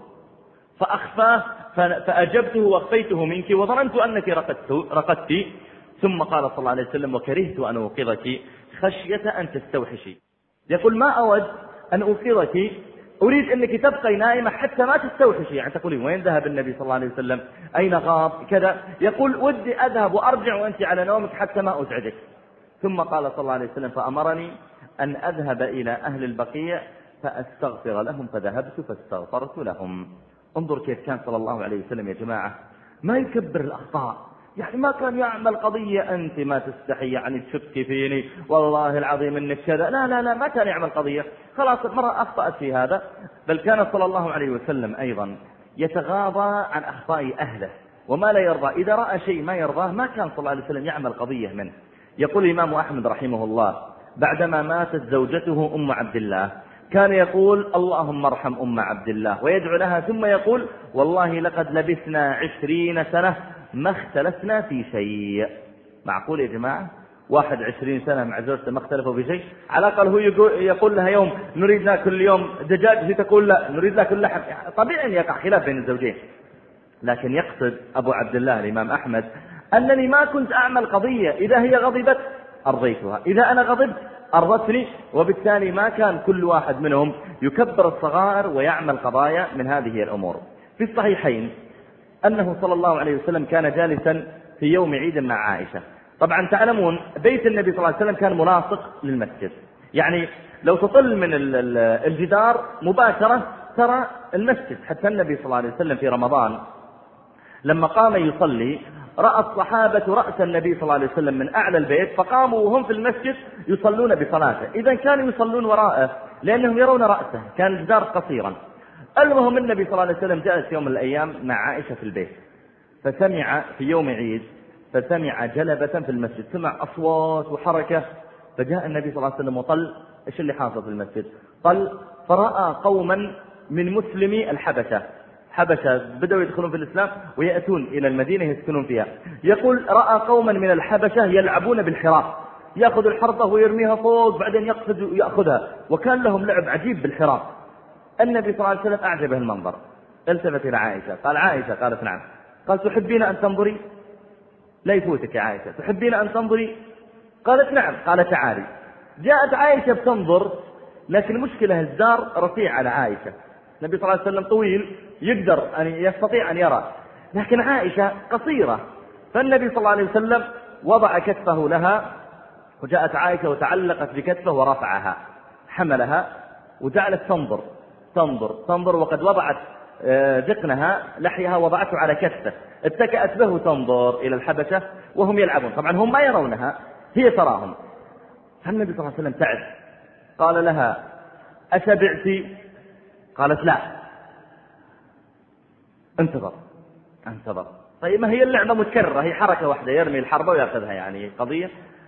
فأخفاه فأجبته وأخفيته منك وظننت أنك رقدت. ثم قال صلى الله عليه وسلم وكرهت أن أوقظك خشية أن تستوحشي. يقول ما أود أن أوقظك، أريد أنك تبقي نائمة حتى ما تستوحشي، يعني تقولين وين ذهب النبي صلى الله عليه وسلم، أين غاب كذا. يقول ودي أذهب وأرجع وأنت على نومك حتى ما أزعجك. ثم قال صلى الله عليه وسلم فأمرني أن أذهب إلى أهل البقيع فأستغفر لهم، فذهبت فاستغفرت لهم. انظر كيف كان صلى الله عليه وسلم يا جماعة، ما يكبر الأخطاء، يعني ما كان يعمل قضية أنت ما تستحي يعني تشكي فيني والله العظيم إنك كذا، لا لا لا، ما كان يعمل قضية، خلاص مرة أخطأت في هذا. بل كان صلى الله عليه وسلم أيضا يتغاضى عن أخطاء أهله وما لا يرضى. إذا رأى شيء ما يرضاه ما كان صلى الله عليه وسلم يعمل قضية منه. يقول الإمام أحمد رحمه الله بعدما ماتت زوجته أم عبد الله كان يقول اللهم ارحم أم عبد الله ويدعو لها، ثم يقول والله لقد لبثنا عشرين سنة ما اختلفنا في شيء. معقول يا جماعة؟ واحد عشرين سنة مع زوجته ما اختلفوا في شيء؟ على الأقل هو يقول لها يوم نريد ناكل اليوم دجاج، هي تقول لا نريد ناكل لحم. طبيعي أن يقع خلاف بين الزوجين، لكن يقصد أبو عبد الله الإمام أحمد أنني ما كنت أعمل قضية، إذا هي غضبت أرضيتها، إذا أنا غضبت أرضتني، وبالتالي ما كان كل واحد منهم يكبر الصغائر ويعمل قضايا من هذه الأمور. في الصحيحين أنه صلى الله عليه وسلم كان جالسا في يوم عيد مع عائشة. طبعا تعلمون بيت النبي صلى الله عليه وسلم كان ملاصق للمسجد، يعني لو تطل من الجدار مباشرة ترى المسجد. حتى النبي صلى الله عليه وسلم في رمضان لما قام يصلي رأى الصحابة رأس النبي صلى الله عليه وسلم من أعلى البيت، فقاموا وهم في المسجد يصلون بصلاته. إذا كانوا يصلون وراءه لأنهم يرون رأسه، كان الجدار قصيرا. المهم النبي صلى الله عليه وسلم جلس يوم من الأيام مع عائشة في البيت، فسمع في يوم عيد فسمع جلبة في المسجد، سمع أصوات وحركة، فجاء النبي صلى الله عليه وسلم وقال إيش اللي حاصل في المسجد؟ قال فرأى قوما من مسلمي الحبشة، حبشة بدأوا يدخلون في الإسلام ويأتون إلى المدينة يسكنون فيها. يقول رأى قوما من الحبشة يلعبون بالحراف، يأخذ الحرطة ويرميها فوق بعدين يقصد يأخذها، وكان لهم لعب عجيب بالحراف. النبي صلى الله عليه وسلم أعجبه المنظر، التفت إلى عائشة قال عائشة، قالت نعم. قال تحبين أن تنظري؟ لا يفوتك يا عائشة، تحبين أن تنظري؟ قالت نعم. قال تعالي. جاءت عائشة بتنظر، لكن المشكلة الزار رفيع على عائشة، النبي صلى الله عليه وسلم طويل يقدر أن يستطيع أن يرى، لكن عائشة قصيرة، فالنبي صلى الله عليه وسلم وضع كتفه لها، وجاءت عائشة وتعلقت بكتفه ورفعها حملها وجعلت تنظر تنظر تنظر وقد وضعت ذقنها لحيها وضعته على كتفه، اتكأت به تنظر إلى الحبشة وهم يلعبون. طبعا هم ما يرونها، هي تراهم. فالنبي صلى الله عليه وسلم تعب، قال لها أشبعت؟ قالت لا. انتظر انتظر طيب ما هي اللعبة متكررة، هي حركة واحدة، يرمي الحربة ويأخذها، يعني قضية.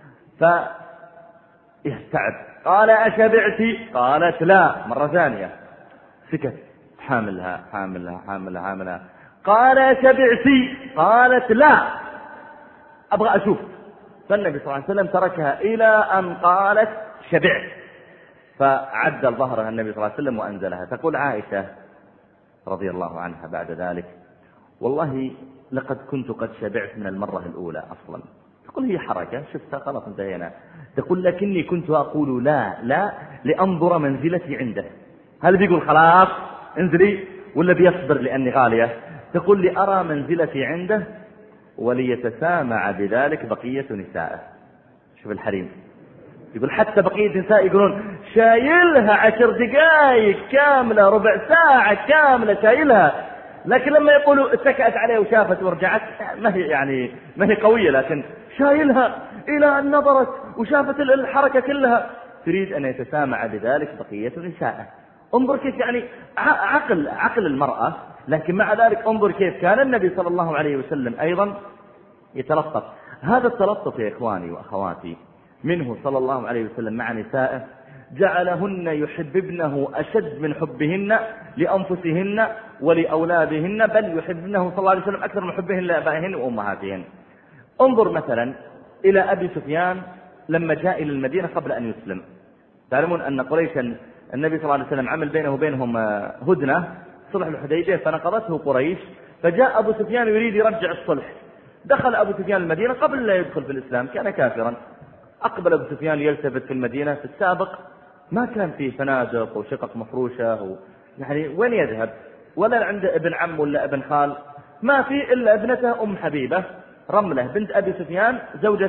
فيستعب، قال أشبعت؟ قالت لا مرة ثانية. سكت، حاملها حاملها حاملها حاملها. قال أشبعت؟ قالت لا أبغى أشوف. فالنبي صلى الله عليه وسلم تركها إلى أن قالت شبعت، فعدل ظهرها النبي صلى الله عليه وسلم وأنزلها. تقول عائشة رضي الله عنها بعد ذلك والله لقد كنت قد شبعت من المرة الأولى أصلا. تقول هي حركة شفتها خلاص انتهينا. تقول لكني كنت أقول لا لا لأنظر منزلتي عنده، هل بيقول خلاص انزلي ولا بيصبر لأني غالية؟ تقول لي أرى منزلتي عنده وليتسامع بذلك بقية نسائه. شوف الحريم، يقول حتى بقية نساء يقولون شايلها عشر دقائق كاملة ربع ساعة كاملة شايلها، لكن لما يقولوا اتكأت عليه وشافت ورجعت ما هي يعني ما هي قوية، لكن شايلها إلى أن نظرت وشافت الحركة كلها، تريد أن يتسامع بذلك بقية نسائه. انظر كيف يعني عقل عقل المرأة. لكن مع ذلك انظر كيف كان النبي صلى الله عليه وسلم أيضا يتلطف. هذا التلطف يا إخواني وأخواتي منه صلى الله عليه وسلم مع نسائه جعلهن يحببنه أشد من حبهن لأنفسهن ولأولادهن، بل يحببنه صلى الله عليه وسلم أكثر من حبهن لآبائهن وأمهاتهن. انظر مثلا إلى أبي سفيان لما جاء إلى المدينة قبل أن يسلم. تعلمون أن قريشا النبي صلى الله عليه وسلم عمل بينه وبينهم هدنة صلح الحديبية فنقضته قريش، فجاء أبو سفيان يريد يرجع الصلح. دخل أبو سفيان المدينة قبل لا يدخل في الإسلام، كان كافرا. أقبل أبو سفيان يلتفت في المدينة. في السابق ما كان فيه فنادق وشقق مفروشة و... يعني وين يذهب؟ ولا عند ابن عم ولا ابن خال، ما في إلا ابنته أم حبيبة رملة بنت أبي سفيان زوجة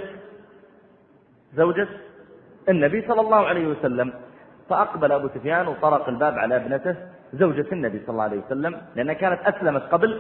زوجة النبي صلى الله عليه وسلم. فأقبل أبو سفيان وطرق الباب على ابنته زوجة النبي صلى الله عليه وسلم، لأنها كانت أسلمت قبل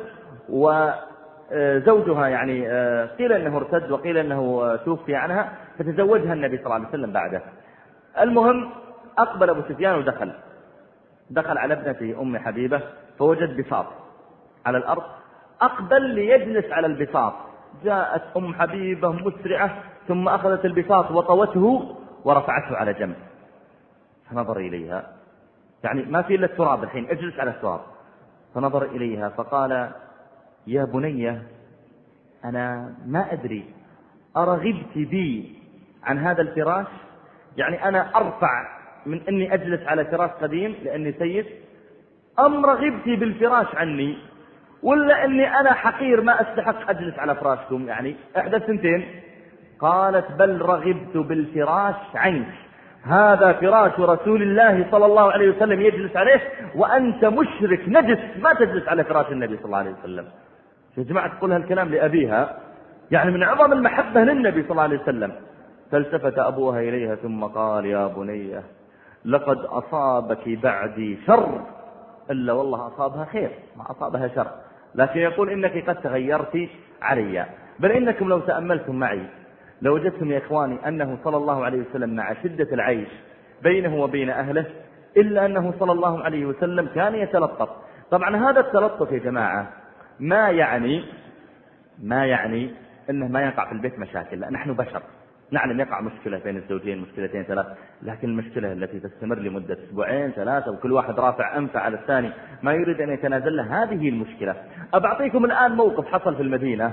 وزوجها يعني قيل أنه ارتد وقيل أنه توفي عنها، فتزوجها النبي صلى الله عليه وسلم بعده. المهم أقبل أبو سفيان ودخل دخل على ابنته أم حبيبة فوجد بساط على الأرض أقبل ليجلس على البساط. جاءت أم حبيبة مسرعة ثم أخذت البساط وطوته ورفعته على جنب، فنظر إليها، يعني ما في إلا التراب الحين، اجلس على التراب. فنظر إليها فقال: يا بنية، أنا ما أدري أرغبت بي عن هذا الفراش؟ يعني أنا أرفع من أني أجلس على فراش قديم لأني سيد، أم رغبت بالفراش عني، ولا أني أنا حقير ما أستحق أجلس على فراشكم؟ يعني إحدى الثنتين. قالت: بل رغبت بالفراش عنك، هذا فراش رسول الله صلى الله عليه وسلم يجلس عليه، وأنت مشرك نجس ما تجلس على فراش النبي صلى الله عليه وسلم. يا جماعة تقول هالكلام لأبيها، يعني من عظم المحبة للنبي صلى الله عليه وسلم. فالتفت أبوها إليها ثم قال: يا بنية، لقد أصابك بعدي شر، إلا والله أصابها خير، ما أصابها شر، لكن يقول إنك قد تغيرت علي. بل إنكم لو تأملتم معي لوجدتم يا إخواني أنه صلى الله عليه وسلم مع شدة العيش بينه وبين أهله، إلا أنه صلى الله عليه وسلم كان يتلطف. طبعا هذا التلطف يا جماعة ما يعني ما يعني أنه ما يقع في البيت مشاكل، لا، نحن بشر، نعلم يقع مشكلة بين الزوجين، مشكلتين ثلاث، لكن المشكلة التي تستمر لمدة أسبوعين ثلاثة وكل واحد رافع أنفه على الثاني ما يريد أن يتنازل له، هذه المشكلة. أبعطيكم الآن موقف حصل في المدينة،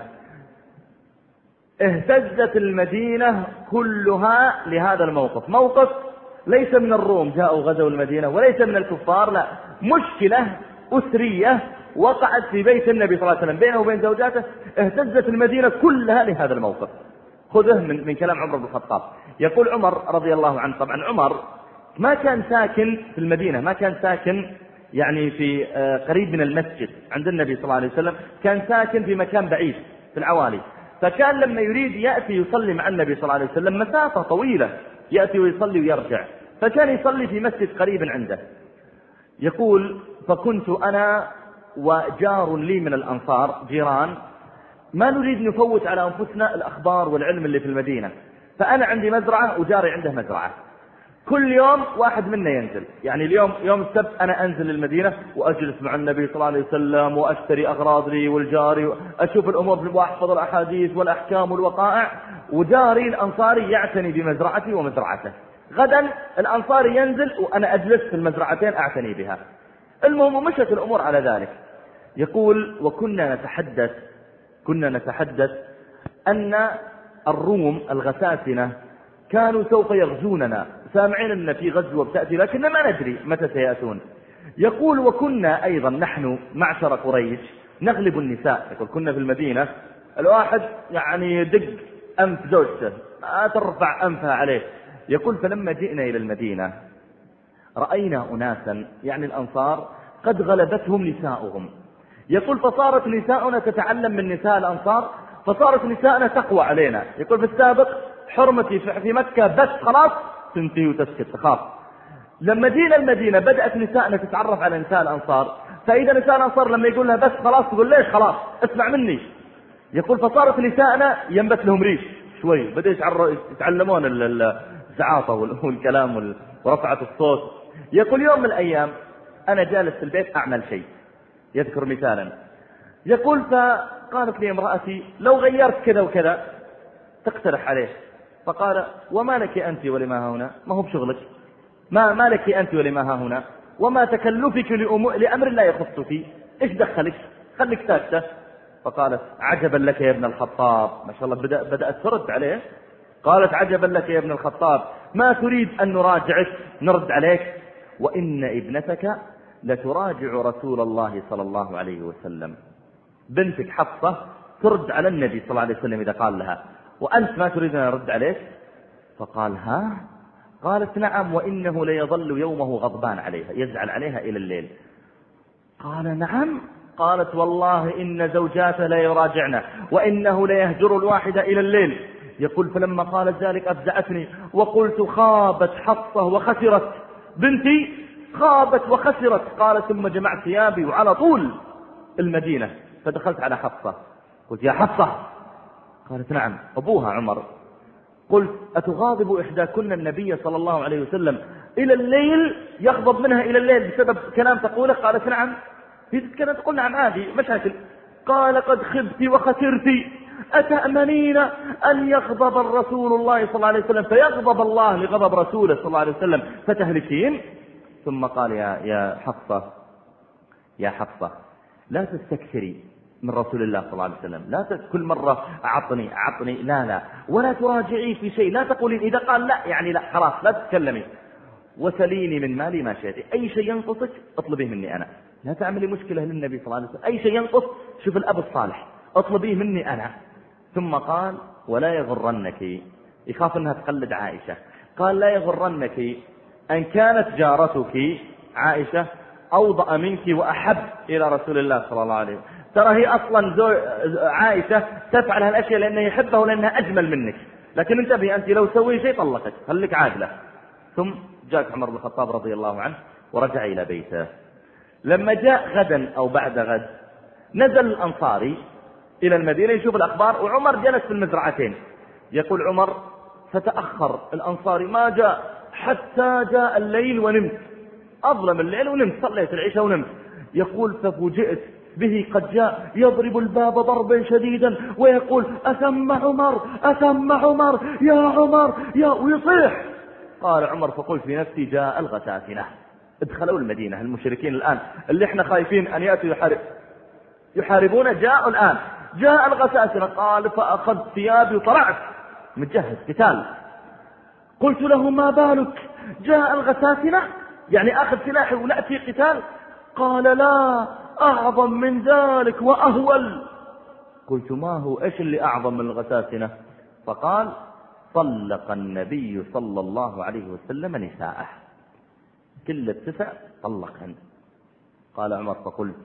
اهتزت المدينة كلها لهذا الموقف. موقف ليس من الروم جاءوا غزوا المدينة، وليس من الكفار، لا، مشكلة أسرية وقعت في بيت النبي صلى الله عليه وسلم بينه وبين زوجاته، اهتزت المدينة كلها لهذا الموقف. خذه من, من كلام عمر بن الخطاب. يقول عمر رضي الله عنه، طبعا عمر ما كان ساكن في المدينة، ما كان ساكن يعني في قريب من المسجد عند النبي صلى الله عليه وسلم، كان ساكن في مكان بعيد في العوالي. فكان لما يريد يأتي يصلي مع النبي صلى الله عليه وسلم مسافة طويلة، يأتي ويصلي ويرجع، فكان يصلي في مسجد قريب عنده. يقول: فكنت أنا وجار لي من الأنصار جيران، ما نريد نفوت على أنفسنا الأخبار والعلم اللي في المدينة، فأنا عندي مزرعة وجاري عنده مزرعة، كل يوم واحد منا ينزل، يعني اليوم يوم السبت أنا أنزل للمدينة وأجلس مع النبي صلى الله عليه وسلم وأشتري أغراض لي والجاري، أشوف الأمور وأحفظ الأحاديث والأحكام والوقائع، وجاري الأنصاري يعتني بمزرعتي ومزرعته. غدا الأنصاري ينزل وأنا أجلس في المزرعتين أعتني بها. المهم مشت الأمور على ذلك. يقول: وكنا نتحدث كنا نتحدث أن الروم الغساسنة كانوا سوف يغزوننا، سامعين أن في غزوة بتأتي لكننا ما ندري متى سيأتون. يقول: وكنا أيضا نحن معشر قريش نغلب النساء. يقول: كنا في المدينة الواحد يعني يدق أنف زوجته ما ترفع أنفها عليه. يقول: فلما جئنا إلى المدينة رأينا أناسا، يعني الأنصار، قد غلبتهم نساؤهم. يقول: فصارت نساؤنا تتعلم من نساء الأنصار، فصارت نساءنا تقوى علينا. يقول: في السابق حرمتي في مكة بس خلاص تنتهي وتسكت تخاف. لما جينا المدينة بدأت نساءنا تتعرف على نساء الأنصار، فإذا نساء الأنصار لما يقول لها بس خلاص تقول: ليش خلاص اسمع مني. يقول: فصارت نساءنا ينبت لهم ريش شوي، بدأوا يتعلمون الزعاطة والكلام ورفعة الصوت. يقول: يوم من الأيام أنا جالس في البيت أعمل شيء، يذكر مثالا، يقول: فقالت لي امرأتي: لو غيرت كذا وكذا، تقترح عليه. فقال: وما لك أنت ولما ها هنا؟ ما هو بشغلك، ما, ما لك أنت ولما ها هنا؟ وما تكلفك لأمر لا يخصك، إيش دخلك؟ خليك ساكتة. فقالت: عجبا لك يا ابن الخطاب. ما شاء الله بدأ بدأت ترد عليه. قالت: عجبا لك يا ابن الخطاب، ما تريد أن نراجعك؟ نرد عليك: وإن ابنتك لتراجع رسول الله صلى الله عليه وسلم. بنتك حفصة ترد على النبي صلى الله عليه وسلم إذا قال لها، وأنت ما تريد أن أرد عليك؟ فقال: ها؟ قالت: نعم، وإنه ليظل يومه غضبان عليها، يزعل عليها إلى الليل. قال: نعم. قالت: والله إن زوجاته لا يراجعنا، وإنه ليهجر الواحدة إلى الليل. يقول: فلما قالت ذلك أفزعتني، وقلت: خابت حفصة وخسرت بنتي، خابت وخسرت. قال: ثم جمعت ثيابي وعلى طول المدينة، فدخلت على حفصة قلت: يا حفصة. قالت: نعم. أبوها عمر. قلت: أتغاضب إحداكن النبي صلى الله عليه وسلم إلى الليل، يغضب منها إلى الليل بسبب كلام تقوله؟ قالت: نعم. هي تتكلم تقول نعم عادي مشاكل. قال قد خبت وخسرت، أتأمنين أن يغضب الرسول الله صلى الله عليه وسلم فيغضب الله لغضب رسوله صلى الله عليه وسلم فتهلكين؟ ثم قال يا يا حفصة يا حفصة لا تستكثري من رسول الله صلى الله عليه وسلم، لا كل مرة أعطني أعطني، لا لا، ولا تراجعي في شيء، لا تقولين إذا قال لا يعني لا، خلاص لا تتكلمي، وسليني من مالي ما شئت، أي شيء ينقصك اطلبيه مني أنا، لا تعملي مشكلة للنبي صلى الله عليه وسلم، أي شيء ينقص شوف الأب الصالح اطلبيه مني أنا. ثم قال ولا يغرنك، يخاف أنها تقلد عائشة، قال لا يغرنك أن كانت جارتك عائشة أوضأ منك وأحب إلى رسول الله صلى الله عليه وسلم، ترى هي أصلا عائشة تفعل هالأشياء لأنها يحبها ولأنها أجمل منك، لكن انتبهي أنت لو سوي شيء طلقك، خليك عادلة. ثم جاء عمر بن الخطاب رضي الله عنه ورجع إلى بيته. لما جاء غدا أو بعد غد نزل الأنصاري إلى المدينة يشوف الأخبار، وعمر جلس في المزرعتين. يقول عمر فتأخر الأنصاري ما جاء حتى جاء الليل ونمت، أظلم الليل ونمت، صليت العشاء ونمت. يقول ففوجئت به قد جاء يضرب الباب ضربا شديدا ويقول أثم عمر أثم عمر يا عمر يا، ويصيح. قال عمر فقلت في نفسي جاء الغساسنة، ادخلوا المدينة المشركين الآن اللي احنا خايفين أن يأتوا يحارب يحاربون جاءوا الآن، جاء الغساسنة. قال فأخذت ثيابي وطلعت متجهز قتال. قلت له ما بالك جاء الغساسنة، يعني أخذ سلاحي ونأتي قتال؟ قال لا أعظم من ذلك وأهول. قلت ما هو إيش اللي أعظم من الغساسنة؟ فقال طلق النبي صلى الله عليه وسلم نساءه، كل التسع طلقهن. قال عمر فقلت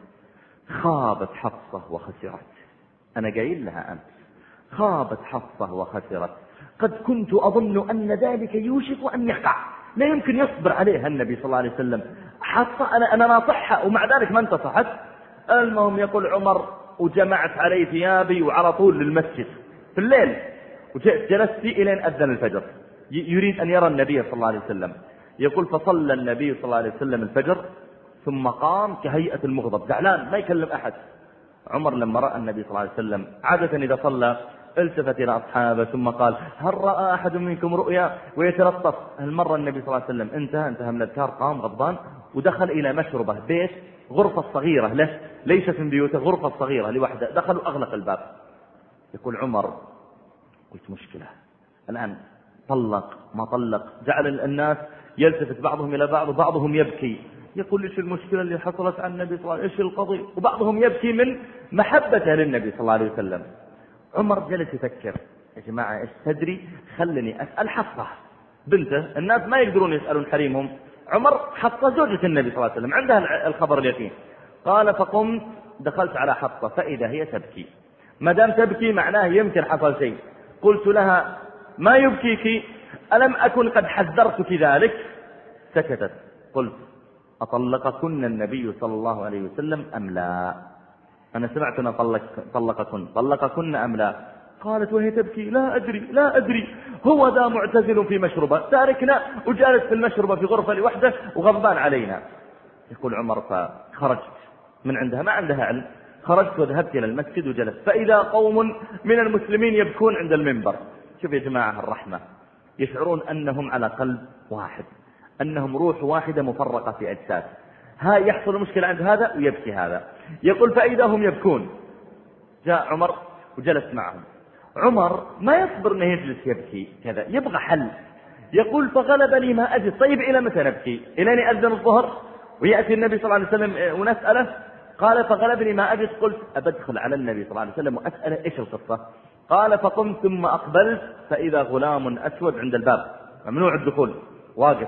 خابت حفصة وخسرت، أنا قايل لها أمس خابت حفصة وخسرت، قد كنت أظن أن ذلك يوشك أن يقع، لا يمكن يصبر عليها النبي صلى الله عليه وسلم، حفصة أنا, أنا ناصحها ومع ذلك ما انتصحت. المهم يقول عمر وجمعت علي ثيابي وعلى طول للمسجد في الليل، وجلست إلى أن أذن الفجر يريد أن يرى النبي صلى الله عليه وسلم. يقول فصلى النبي صلى الله عليه وسلم الفجر ثم قام كهيئة المغضب زعلان ما يكلم أحد. عمر لما رأى النبي صلى الله عليه وسلم عادة إذا صلى التفت إلى أصحابه ثم قال هل رأى أحد منكم رؤيا ويتلطف. هالمرة النبي صلى الله عليه وسلم انتهى انتهى من الأذكار، قام غضبان ودخل إلى مشربه، بيت غرفة صغيرة له ليست من بيوته، غرفة صغيرة لوحده، دخل وأغلق الباب. يقول عمر قلت مشكلة الآن، طلق ما طلق، جعل الناس يلتفت بعضهم إلى بعض وبعضهم يبكي، يقول إيش المشكلة اللي حصلت عن النبي صلى الله عليه وسلم، إيش القضية، وبعضهم يبكي من محبته للنبي صلى الله عليه وسلم. عمر جلس يفكر يا جماعة إيش تدري، خلني أسأل حفصة بنته، الناس ما يقدرون يسألون حريمهم، عمر حفصة زوجة النبي صلى الله عليه وسلم عندها الخبر اليقين. قال فقمت دخلت على حفصة فإذا هي تبكي، ما دام تبكي معناه يمكن حصل شيء. قلت لها ما يبكيك، ألم أكن قد حذرتك ذلك؟ سكتت. قلت أطلقكن النبي صلى الله عليه وسلم أم لا؟ أنا سمعت أن طلق طلقكن طلقكن أم لا؟ قالت وهي تبكي لا أدري لا أدري، هو ذا معتزل في مشربة، تاركنا وجالس في المشربة في غرفة لوحده وغضبان علينا. يقول عمر فخرجت من عندها ما عندها علم، خرجت وذهبت إلى المسجد وجلست، فإذا قوم من المسلمين يبكون عند المنبر. شوف يا جماعة الرحمة، يشعرون أنهم على قلب واحد، أنهم روح واحدة مفرقة في أجساد، ها يحصل مشكلة عند هذا ويبكي هذا. يقول فإذا هم يبكون، جاء عمر وجلس معهم. عمر ما يصبر أنه يجلس يبكي كذا، يبغى حل. يقول فغلبني ما أجد، طيب إلى متى نبكي؟ إلى أن يأذن الظهر ويأتي النبي صلى الله عليه وسلم ونسأله؟ قال فغلبني ما أجد. قلت أبدخل على النبي صلى الله عليه وسلم وأسأله إيش القصة؟ قال فقمت ثم أقبلت فإذا غلام أسود عند الباب ممنوع الدخول واقف.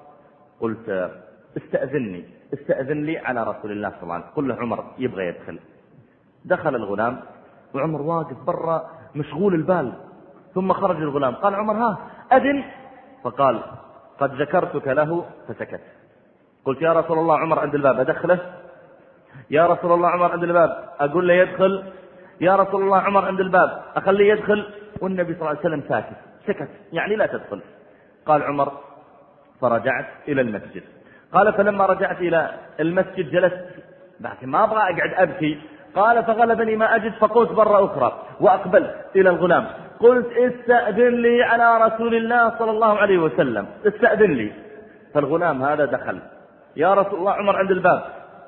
قلت استأذني استأذن لي على رسول الله صلى الله عليه وسلم. قل له عمر يبغى يدخل. دخل الغلام وعمر واقف برا مشغول البال، ثم خرج الغلام قال عمر ها أذن، فقال قد ذكرتك له فسكت. قلت يا رسول الله عمر عند الباب أدخله؟ يا رسول الله عمر عند الباب أقول له يدخل؟ يا رسول الله عمر عند الباب أخليه يدخل؟ والنبي صلى الله عليه وسلم ساكت سكت يعني لا تدخل. قال عمر فرجعت إلى المسجد. قال فلما رجعت إلى المسجد جلست لكن ما أبغى أقعد أبكي. قال فغلبني ما أجد فقلت برة أخرى وأقبلت إلى الغلام قلت استأذن لي على رسول الله صلى الله عليه وسلم، استأذن لي. فالغلام هذا دخل، يا رسول الله عمر عند الباب،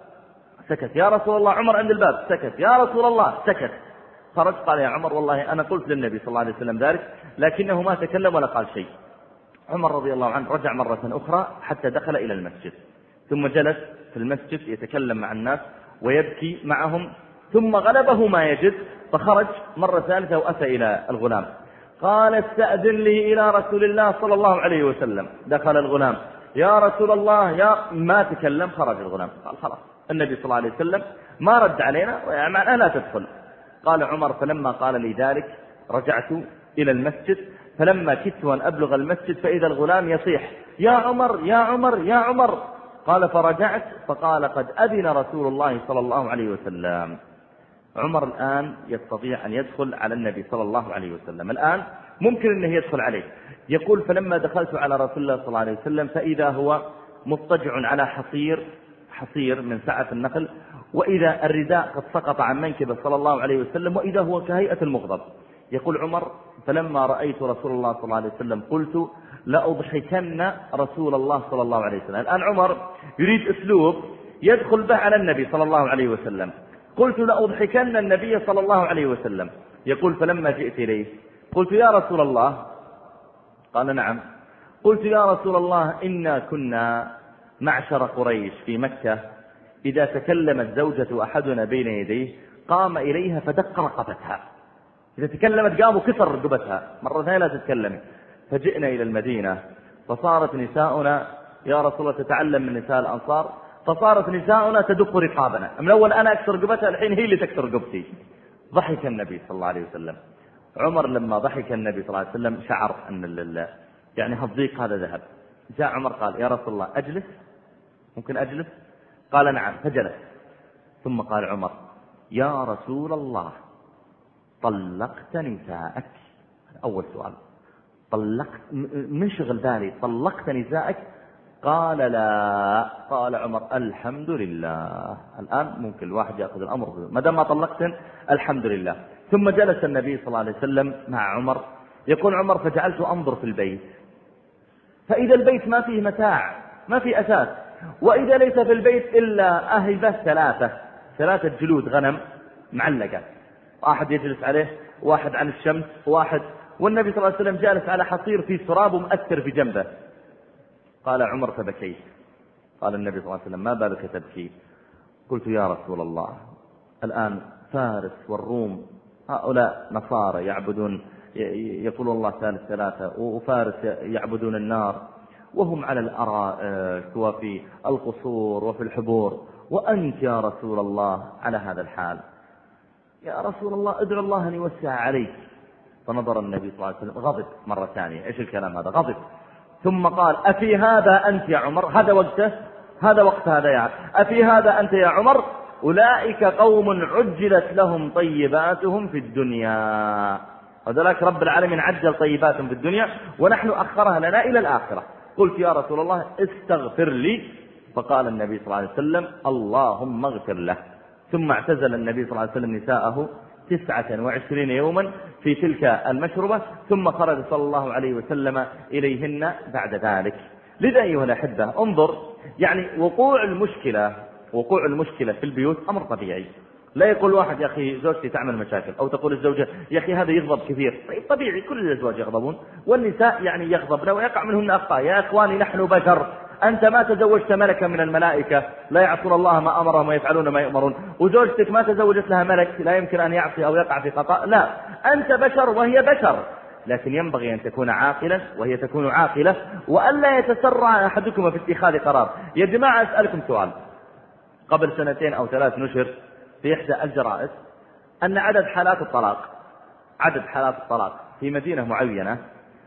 سكت. يا رسول الله عمر عند الباب، سكت. يا رسول الله، سكت. خرج قال يا عمر والله أنا قلت للنبي صلى الله عليه وسلم ذلك لكنه ما تكلم ولا قال شيء. عمر رضي الله عنه رجع مرة أخرى حتى دخل إلى المسجد، ثم جلس في المسجد يتكلم مع الناس ويبكي معهم، ثم غلبه ما يجد فخرج مرة ثالثة وأتى إلى الغلام قال استأذن لي إلى رسول الله صلى الله عليه وسلم. دخل الغلام يا رسول الله، يا ما تكلم. خرج الغلام قال خلاص النبي صلى الله عليه وسلم ما رد علينا ومعناه لا تدخل. قال عمر فلما قال لي ذلك رجعت إلى المسجد، فلما كدت أن أبلغ المسجد فإذا الغلام يصيح يا عمر يا عمر يا عمر. قال فرجعت فقال قد أذن رسول الله صلى الله عليه وسلم. عمر الآن يستطيع أن يدخل على النبي صلى الله عليه وسلم، الآن ممكن أنه يدخل عليه. يقول فلما دخلت على رسول الله صلى الله عليه وسلم فإذا هو مضطجع على حصير حصير من سعة النخل، وإذا الرداء قد سقط عن منكبه صلى الله عليه وسلم، وإذا هو كهيئة المغضب. يقول عمر فلما رأيت رسول الله صلى الله عليه وسلم قلت لأضحكن رسول الله صلى الله عليه وسلم. الآن عمر يريد أسلوب يدخل به على النبي صلى الله عليه وسلم. قلت لأضحكن النبي صلى الله عليه وسلم. يقول فلما جئت إليه قلت يا رسول الله، قال نعم. قلت يا رسول الله إنا كنا معشر قريش في مكة إذا تكلمت زوجة أحدنا بين يديه قام إليها فدق رقبتها، إذا تكلمت قام وكسر رقبتها مرة ثانية لا تتكلم. فجئنا إلى المدينة فصارت نساؤنا يا رسول الله تتعلم من نساء الأنصار، فصارت نساؤنا تدق رقابنا، من أول أنا أكسر رقبتها الحين هي اللي تكسر رقبتي. ضحك النبي صلى الله عليه وسلم. عمر لما ضحك النبي صلى الله عليه وسلم شعر أن يعني هالضيق هذا ذهب. جاء عمر قال يا رسول الله أجلس، ممكن أجلس؟ قال نعم، فجلس. ثم قال عمر يا رسول الله طلقت نساءك؟ أول سؤال، طلقت من شغل بالي طلقت نساءك؟ قال لا. قال عمر الحمد لله، الآن ممكن الواحد يأخذ الأمر ما دام ما طلقتن الحمد لله. ثم جلس النبي صلى الله عليه وسلم مع عمر. يقول عمر فجعلت أنظر في البيت فإذا البيت ما فيه متاع، ما فيه أساس، وإذا ليس في البيت إلا أهبة ثلاثة ثلاثة جلود غنم معلقة، واحد يجلس عليه، واحد عن الشمس، واحد والنبي صلى الله عليه وسلم جالس على حصير في تراب ومؤثر في جنبه. قال عمر فبكيت. قال النبي صلى الله عليه وسلم ما بالك تبكي؟ قلت يا رسول الله الآن فارس والروم هؤلاء نصارى يعبدون يقول الله ثالث ثلاثة، وفارس يعبدون النار، وهم على الأرائك وفي القصور وفي الحبور، وأنت يا رسول الله على هذا الحال. يا رسول الله ادعو الله أن يوسع عليك. فنظر النبي صلى الله عليه وسلم غضب مرة ثانية. إيش الكلام هذا؟ غضب. ثم قال أفي هذا أنت يا عمر؟ هذا وقته، هذا وقت هذا يا عمر. أفي هذا أنت يا عمر؟ أولئك قوم عجلت لهم طيباتهم في الدنيا، وذلك رب العالمين عجل طيباتهم في الدنيا ونحن أخرها لنا إلى الآخرة. قلت يا رسول الله استغفر لي. فقال النبي صلى الله عليه وسلم اللهم اغفر له. ثم اعتزل النبي صلى الله عليه وسلم نساءه تسعة وعشرين يوما في تلك المشربة، ثم خرج صلى الله عليه وسلم إليهن بعد ذلك. لذا أيها الأحبة انظر، يعني وقوع المشكلة وقوع المشكلة في البيوت أمر طبيعي. لا يقول واحد يا أخي زوجتي تعمل مشاكل، أو تقول الزوجة يا أخي هذا يغضب كثير. طبيعي كل الأزواج يغضبون، والنساء يعني يغضبن ويقع منهن أخطاء. يا إخواني نحن بشر، أنت ما تزوجت ملكا من الملائكة لا يعصون الله ما أمرهم ويفعلون ما يؤمرون، وزوجتك ما تزوجت لها ملك لا يمكن أن يعصي أو يقع في خطأ. لا، أنت بشر وهي بشر، لكن ينبغي أن تكون عاقلا وهي تكون عاقلة، وألا يتسرع أحدكم في اتخاذ قرار. يا جماعة أسألكم سؤال. قبل سنتين أو ثلاث نشر في إحدى الجرائد أن عدد حالات الطلاق عدد حالات الطلاق في مدينة معينة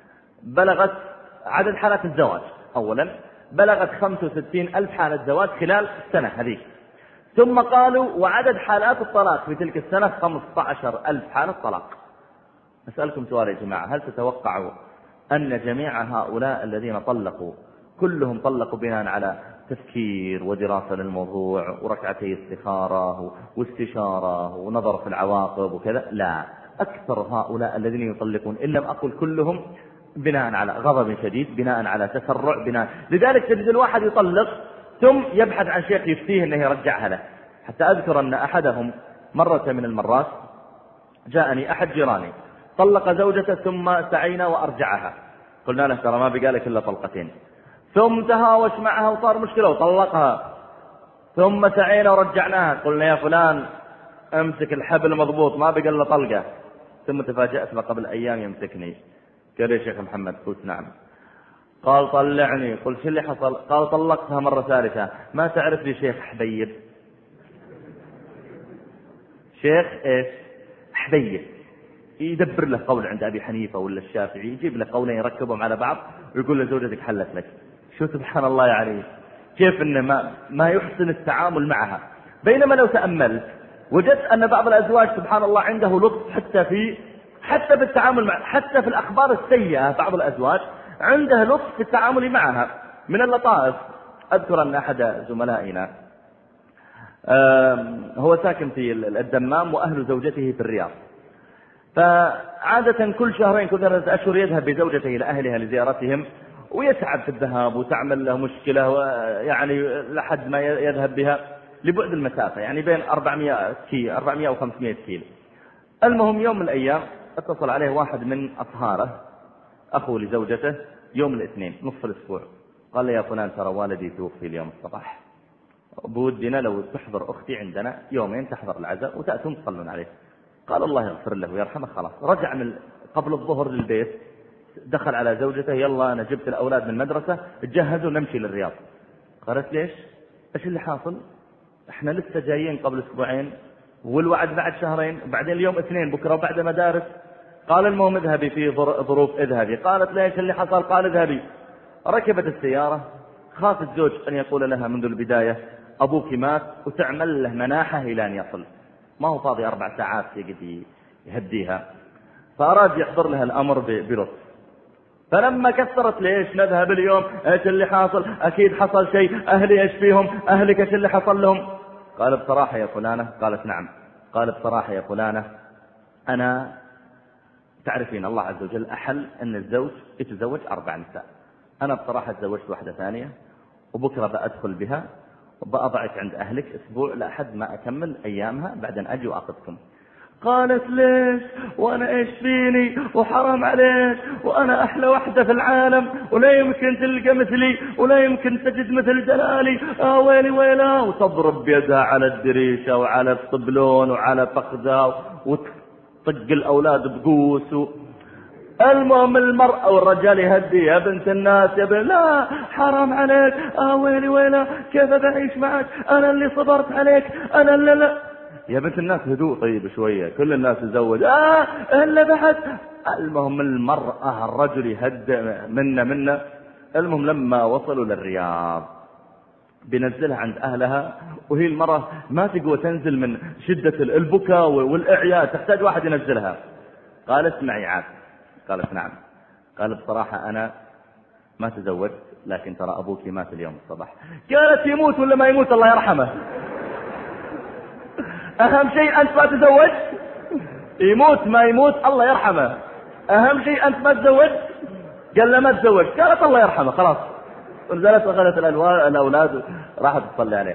بلغت عدد حالات الزواج أولا بلغت خمسة وستين ألف حالة زواج خلال السنة هذه. ثم قالوا وعدد حالات الطلاق في تلك السنة خمسة عشر ألف حالة طلاق. أسألكم سؤال يا جماعة، هل تتوقعوا أن جميع هؤلاء الذين طلقوا كلهم طلقوا بناء على تفكير ودراسة للموضوع وركعتي استخارة واستشارة ونظر في العواقب وكذا. لا، أكثر هؤلاء الذين يطلقون إن لم أقل كلهم بناء على غضب شديد، بناء على تسرع، بناء لذلك تجد الواحد يطلق ثم يبحث عن شيخ يفتيه أنه يرجعها له. حتى أذكر أن أحدهم مرة من المرات جاءني أحد جيراني طلق زوجته ثم سعينا وأرجعها، قلنا له ترى ما بقالك إلا طلقتين، ثم تهاوش معها وصار مشكلة وطلقها، ثم سعينا ورجعناها، قلنا يا فلان امسك الحبل مضبوط ما بقى إلا طلقة. ثم تفاجأت ما قبل أيام يمسكني، قال يا شيخ محمد؟ قلت نعم. قال طلعني. قلت شو اللي حصل؟ قال طلقتها مرة ثالثة. ما تعرف لي شيخ حبيب؟ شيخ ايش؟ حبيب، يدبر له قول عند أبي حنيفة ولا الشافعي، يجيب له قولين يركبهم على بعض ويقول له زوجتك حلت لك. شو سبحان الله يعني، كيف إنه ما, ما يحسن التعامل معها. بينما لو تأملت وجدت أن بعض الأزواج سبحان الله عنده لطف حتى في حتى في التعامل مع حتى في الأخبار السيئة. بعض الأزواج عنده لطف في التعامل معها من اللطائف. أذكر أن أحد زملائنا هو ساكن في الدمام وأهل زوجته في الرياض، فعادة كل شهرين كل ثلاثة أشهر يذهب بزوجته إلى أهلها لزيارتهم، ويتعب في الذهاب وتعمل له مشكلة يعني لحد ما يذهب بها لبعد المسافة، يعني بين أربعمائة كيلو أربعمائة وخمسمائة كيلو. المهم يوم من الأيام اتصل عليه واحد من أصهاره أخو لزوجته يوم الاثنين نصف الأسبوع، قال لي يا فلان ترى والدي توفي اليوم الصباح، بودنا لو تحضر أختي عندنا يومين تحضر العزاء وتأتون تصلون عليه. قال الله يغفر له ويرحمه. خلاص رجع من قبل الظهر للبيت، دخل على زوجته يلا أنا جبت الأولاد من المدرسة تجهزوا نمشي للرياض. قالت ليش؟ إيش اللي حاصل؟ إحنا لسه جايين قبل أسبوعين والوعد بعد شهرين وبعدين اليوم اثنين بكرة وبعد مدارس. قال المهم اذهبي في ظروف اذهبي. قالت ليش اللي حصل؟ قال اذهبي. ركبت السيارة، خاف الزوج أن يقول لها منذ البداية أبوك مات وتعمل له مناحة إلى أن يصل، ما هو فاضي أربع ساعات يقدر يهديها، فأراد يحضر لها الأمر بلطف. فلما كثرت ليش نذهب اليوم؟ ايش اللي حاصل؟ أكيد حصل شيء، أهلي ايش فيهم؟ أهلك ايش اللي حصل لهم؟ قال بصراحة يا فلانة. قالت نعم. قال بصراحة يا فلانة أنا تعرفين الله عز وجل أحل أن الزوج يتزوج أربع نساء، أنا بصراحة تزوجت واحدة ثانية وبكرة بأدخل بها وبأضعك عند أهلك أسبوع لأحد ما أكمل أيامها بعدين أجي وأخذكم. قالت ليش وأنا إيش فيني وحرام عليك وأنا أحلى واحدة في العالم ولا يمكن تلقى مثلي ولا يمكن تجد مثل جلالي، آه ويلي ويلا، وتضرب بيدها على الدريشة وعلى الطبلون وعلى فخذها وتطق الأولاد بقوس. المهم المرأة والرجال يهدي يا بنت الناس يا بنت، لا حرام عليك، آه ويلي ويلا كيف بعيش معك، أنا اللي صبرت عليك، أنا اللي لا. يا بنت الناس هدوء طيب شوية، كل الناس تزوج آه إلا بعد. المهم المرأة الرجل يهدى منا منا. المهم لما وصلوا للرياض بنزلها عند أهلها، وهي المرأة ما تقوى تنزل من شدة البكاء والإعياء، تحتاج واحد ينزلها. قالت اسمعي عاد. قالت نعم. قال بصراحة أنا ما تزوجت لكن ترى أبوك مات اليوم الصباح. قالت يموت ولا ما يموت الله يرحمه، أهم شيء أنت ما تزوجت، يموت ما يموت الله يرحمه، أهم شيء أنت ما تزوجت. قال لا ما تزوجت. قالت الله يرحمه. خلاص ونزلت وأخذت الأولاد راحت تصلي عليه.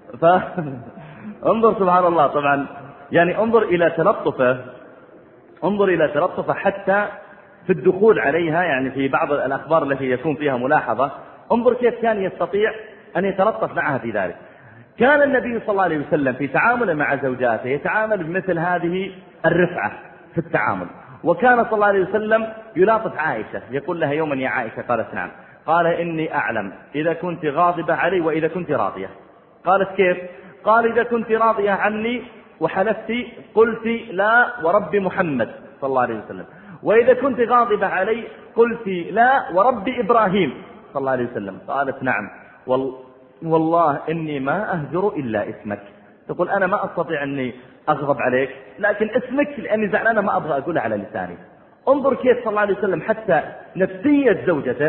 فانظر سبحان الله. طبعا يعني انظر إلى تلطفه، انظر إلى تلطفه حتى في الدخول عليها، يعني في بعض الأخبار التي يكون فيها ملاحظة انظر كيف كان يستطيع أن يتلطف معها في ذلك. كان النبي صلى الله عليه وسلم في تعامله مع زوجاته يتعامل بمثل هذه الرفعة في التعامل، وكان صلى الله عليه وسلم يلاطف عائشة يقول لها يوما يا عائشة. قالت نعم. قال إني أعلم إذا كنت غاضبة علي وإذا كنت راضية. قالت كيف؟ قال إذا كنت راضية عني وحلفتي قلت لا ورب محمد صلى الله عليه وسلم، وإذا كنت غاضبة علي قلت لا ورب إبراهيم صلى الله عليه وسلم. قالت نعم والله إني ما أهجر إلا اسمك. تقول أنا ما أستطيع أني أغضب عليك لكن اسمك لأني زعلانة ما أبغى أقولها على لساني. انظر كيف صلى الله عليه وسلم حتى نفسية زوجته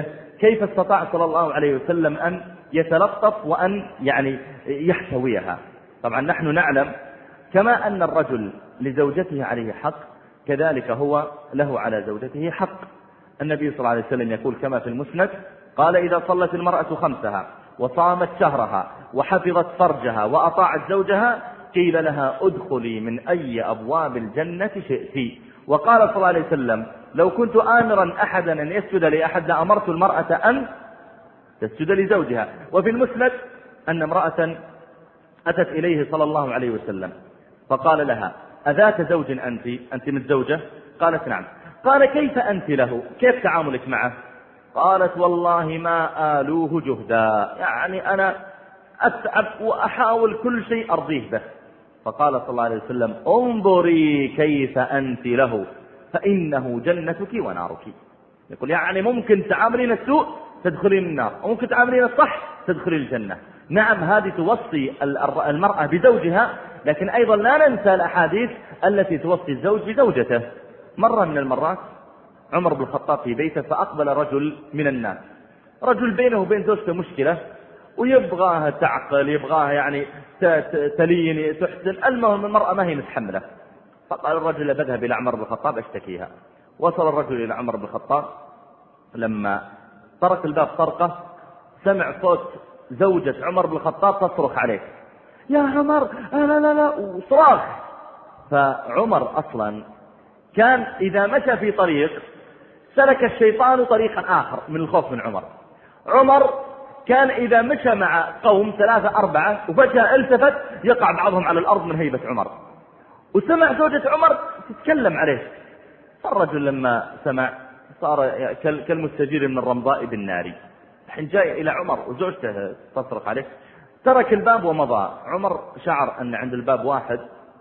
كيف استطاع صلى الله عليه وسلم أن يتلطف وأن يعني يحتويها؟ طبعا نحن نعلم كما أن الرجل لزوجته عليه حق كذلك هو له على زوجته حق. النبي صلى الله عليه وسلم يقول كما في المسند قال: إذا صلت المرأة خمسها وصامت شهرها وحفظت فرجها وأطاعت زوجها قيل لها ادخلي من أي أبواب الجنة شئت. وقال صلى الله عليه وسلم: لو كنت آمرا أحدا أن يسجد لأحد لأمرت المرأة أن تسجد لزوجها. وفي المسند أن امرأة أتت إليه صلى الله عليه وسلم فقال لها: أذات زوج أنت؟ أنت متزوجة؟ قالت: نعم. قال: كيف أنت له؟ كيف تعاملك معه؟ قالت: والله ما آلوه جهدا، يعني أنا أتعب وأحاول كل شيء أرضيه به. فقال صلى الله عليه وسلم: انظري كيف أنت له فإنه جنتك ونارك. يقول يعني ممكن تعاملين السوء تدخلين النار، وممكن تعاملين الصح تدخلين الجنة. نعم هذه توصي المرأة بزوجها، لكن أيضا لا ننسى الأحاديث التي توصي الزوج بزوجته. مرة من المرات عمر بن الخطاب في بيته فأقبل رجل من الناس، رجل بينه وبين زوجته مشكلة ويبغاها تعقل، يبغاها يعني تلين تحسن، المهم المرأة ما هي متحملة. فقال الرجل: بذهب إلى عمر بن الخطاب أشتكيها. وصل الرجل إلى عمر بن الخطاب، لما طرق الباب طرقة سمع صوت زوجة عمر بن الخطاب تصرخ عليه: يا عمر لا لا لا، وصراخ. فعمر أصلا كان إذا مشى في طريق سلك الشيطان طريقا آخر من الخوف من عمر. عمر كان إذا مشى مع قوم ثلاثة أربعة وفجأة التفت يقع بعضهم على الأرض من هيبة عمر، وسمع زوجة عمر تتكلم عليه. فالرجل لما سمع صار كالمستجير من الرمضاء بالنار. حين جاء إلى عمر وزوجته تصرخ عليه ترك الباب ومضى. عمر شعر أن عند الباب واحد،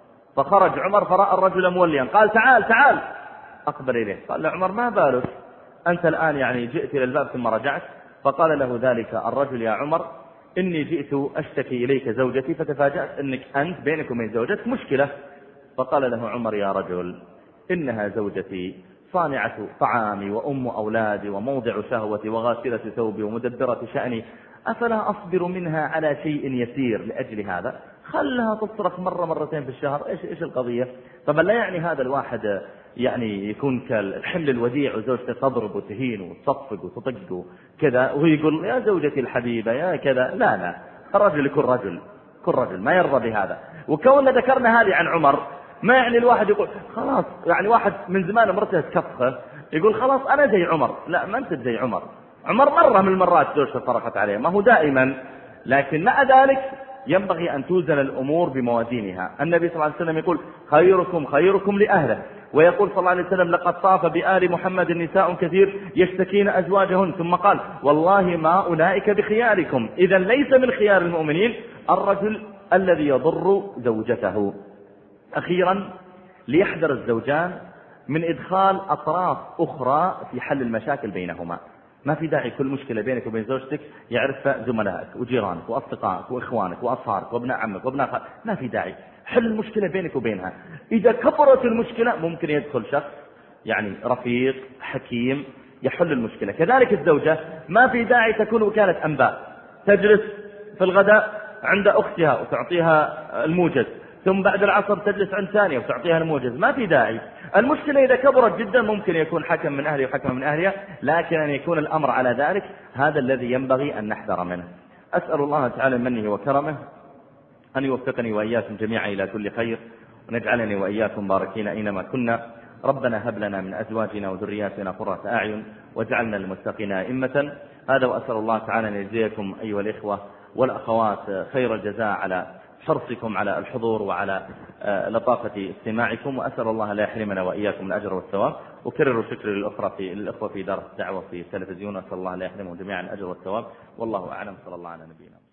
فخرج عمر فرأى الرجل موليا، قال: تعال تعال. أقبل إليه قال: عمر ما بالك أنت الآن يعني جئت إلى الباب ثم رجعت؟ فقال له ذلك الرجل: يا عمر إني جئت أشتكي إليك زوجتي فتفاجأت أنك أنت بينك وبين زوجتك مشكلة. فقال له عمر: يا رجل إنها زوجتي صانعة طعامي وأم أولادي وموضع شهوتي وغاسلة ثوبي ومدبرة شأني، أفلا أصبر منها على شيء يسير لأجل هذا؟ خلها تصرخ مرة مرتين في الشهر، إيش إيش القضية؟ طبعا لا يعني هذا الواحد يعني يكون كالحمل الوديع وزوجته تضرب وتهين وتصفق وتطق كذا وهو يقول يا زوجتي الحبيبة يا كذا. لا لا، الرجل يكون رجل، كل رجل ما يرضى بهذا. وكوننا ذكرنا هذه عن عمر ما يعني الواحد يقول خلاص، يعني واحد من زمان مرته تكفه يقول خلاص أنا زي عمر. لا، ما أنت زي عمر. عمر مرة من المرات زوجته صرخت عليه، ما هو دائما، لكن مع ذلك ينبغي أن توزن الأمور بموازينها. النبي صلى الله عليه وسلم يقول: خيركم خيركم لأهله. ويقول صلى الله عليه وسلم: لقد طاف بآل محمد نساء كثير يشتكين أزواجهن. ثم قال: والله ما أولئك بخياركم. إذا ليس من خيار المؤمنين الرجل الذي يضر زوجته. أخيرا، ليحذر الزوجان من إدخال أطراف أخرى في حل المشاكل بينهما. ما في داعي كل مشكلة بينك وبين زوجتك يعرفها زملائك وجيرانك وأصدقائك وإخوانك وأصهارك وابناء عمك وابناء خالك، ما في داعي. حل المشكلة بينك وبينها. إذا كبرت المشكلة ممكن يدخل شخص يعني رفيق حكيم يحل المشكلة. كذلك الزوجة ما في داعي تكون وكالة أنباء، تجلس في الغداء عند أختها وتعطيها الموجز، ثم بعد العصر تجلس عند ثانية وتعطيها الموجز. ما في داعي. المشكلة إذا كبرت جدا ممكن يكون حكم من أهلي وحكم من أهلها، لكن أن يكون الأمر على ذلك هذا الذي ينبغي أن نحذر منه. أسأل الله تعالى منه وكرمه أن يوفقني وإياكم جميعا إلى كل خير، ونجعلني وإياكم باركين أينما كنا. ربنا هب لنا من أزواجنا وذرياتنا قرة أعين واجعلنا للمتقين أئمة. هذا، وأسأل الله تعالى أن يجزيكم أيها الإخوة والأخوات خير الجزاء على حرصكم على الحضور وعلى لطافة استماعكم، وأسأل الله لا يحرمنا وإياكم الأجر والثواب. وكرروا شكري للأخرى في الأخوة في دار الدعوة في التلفزيون، أسأل الله لا يحرمهم جميعا الأجر والثواب. والله أعلم. صلى الله على نبينا.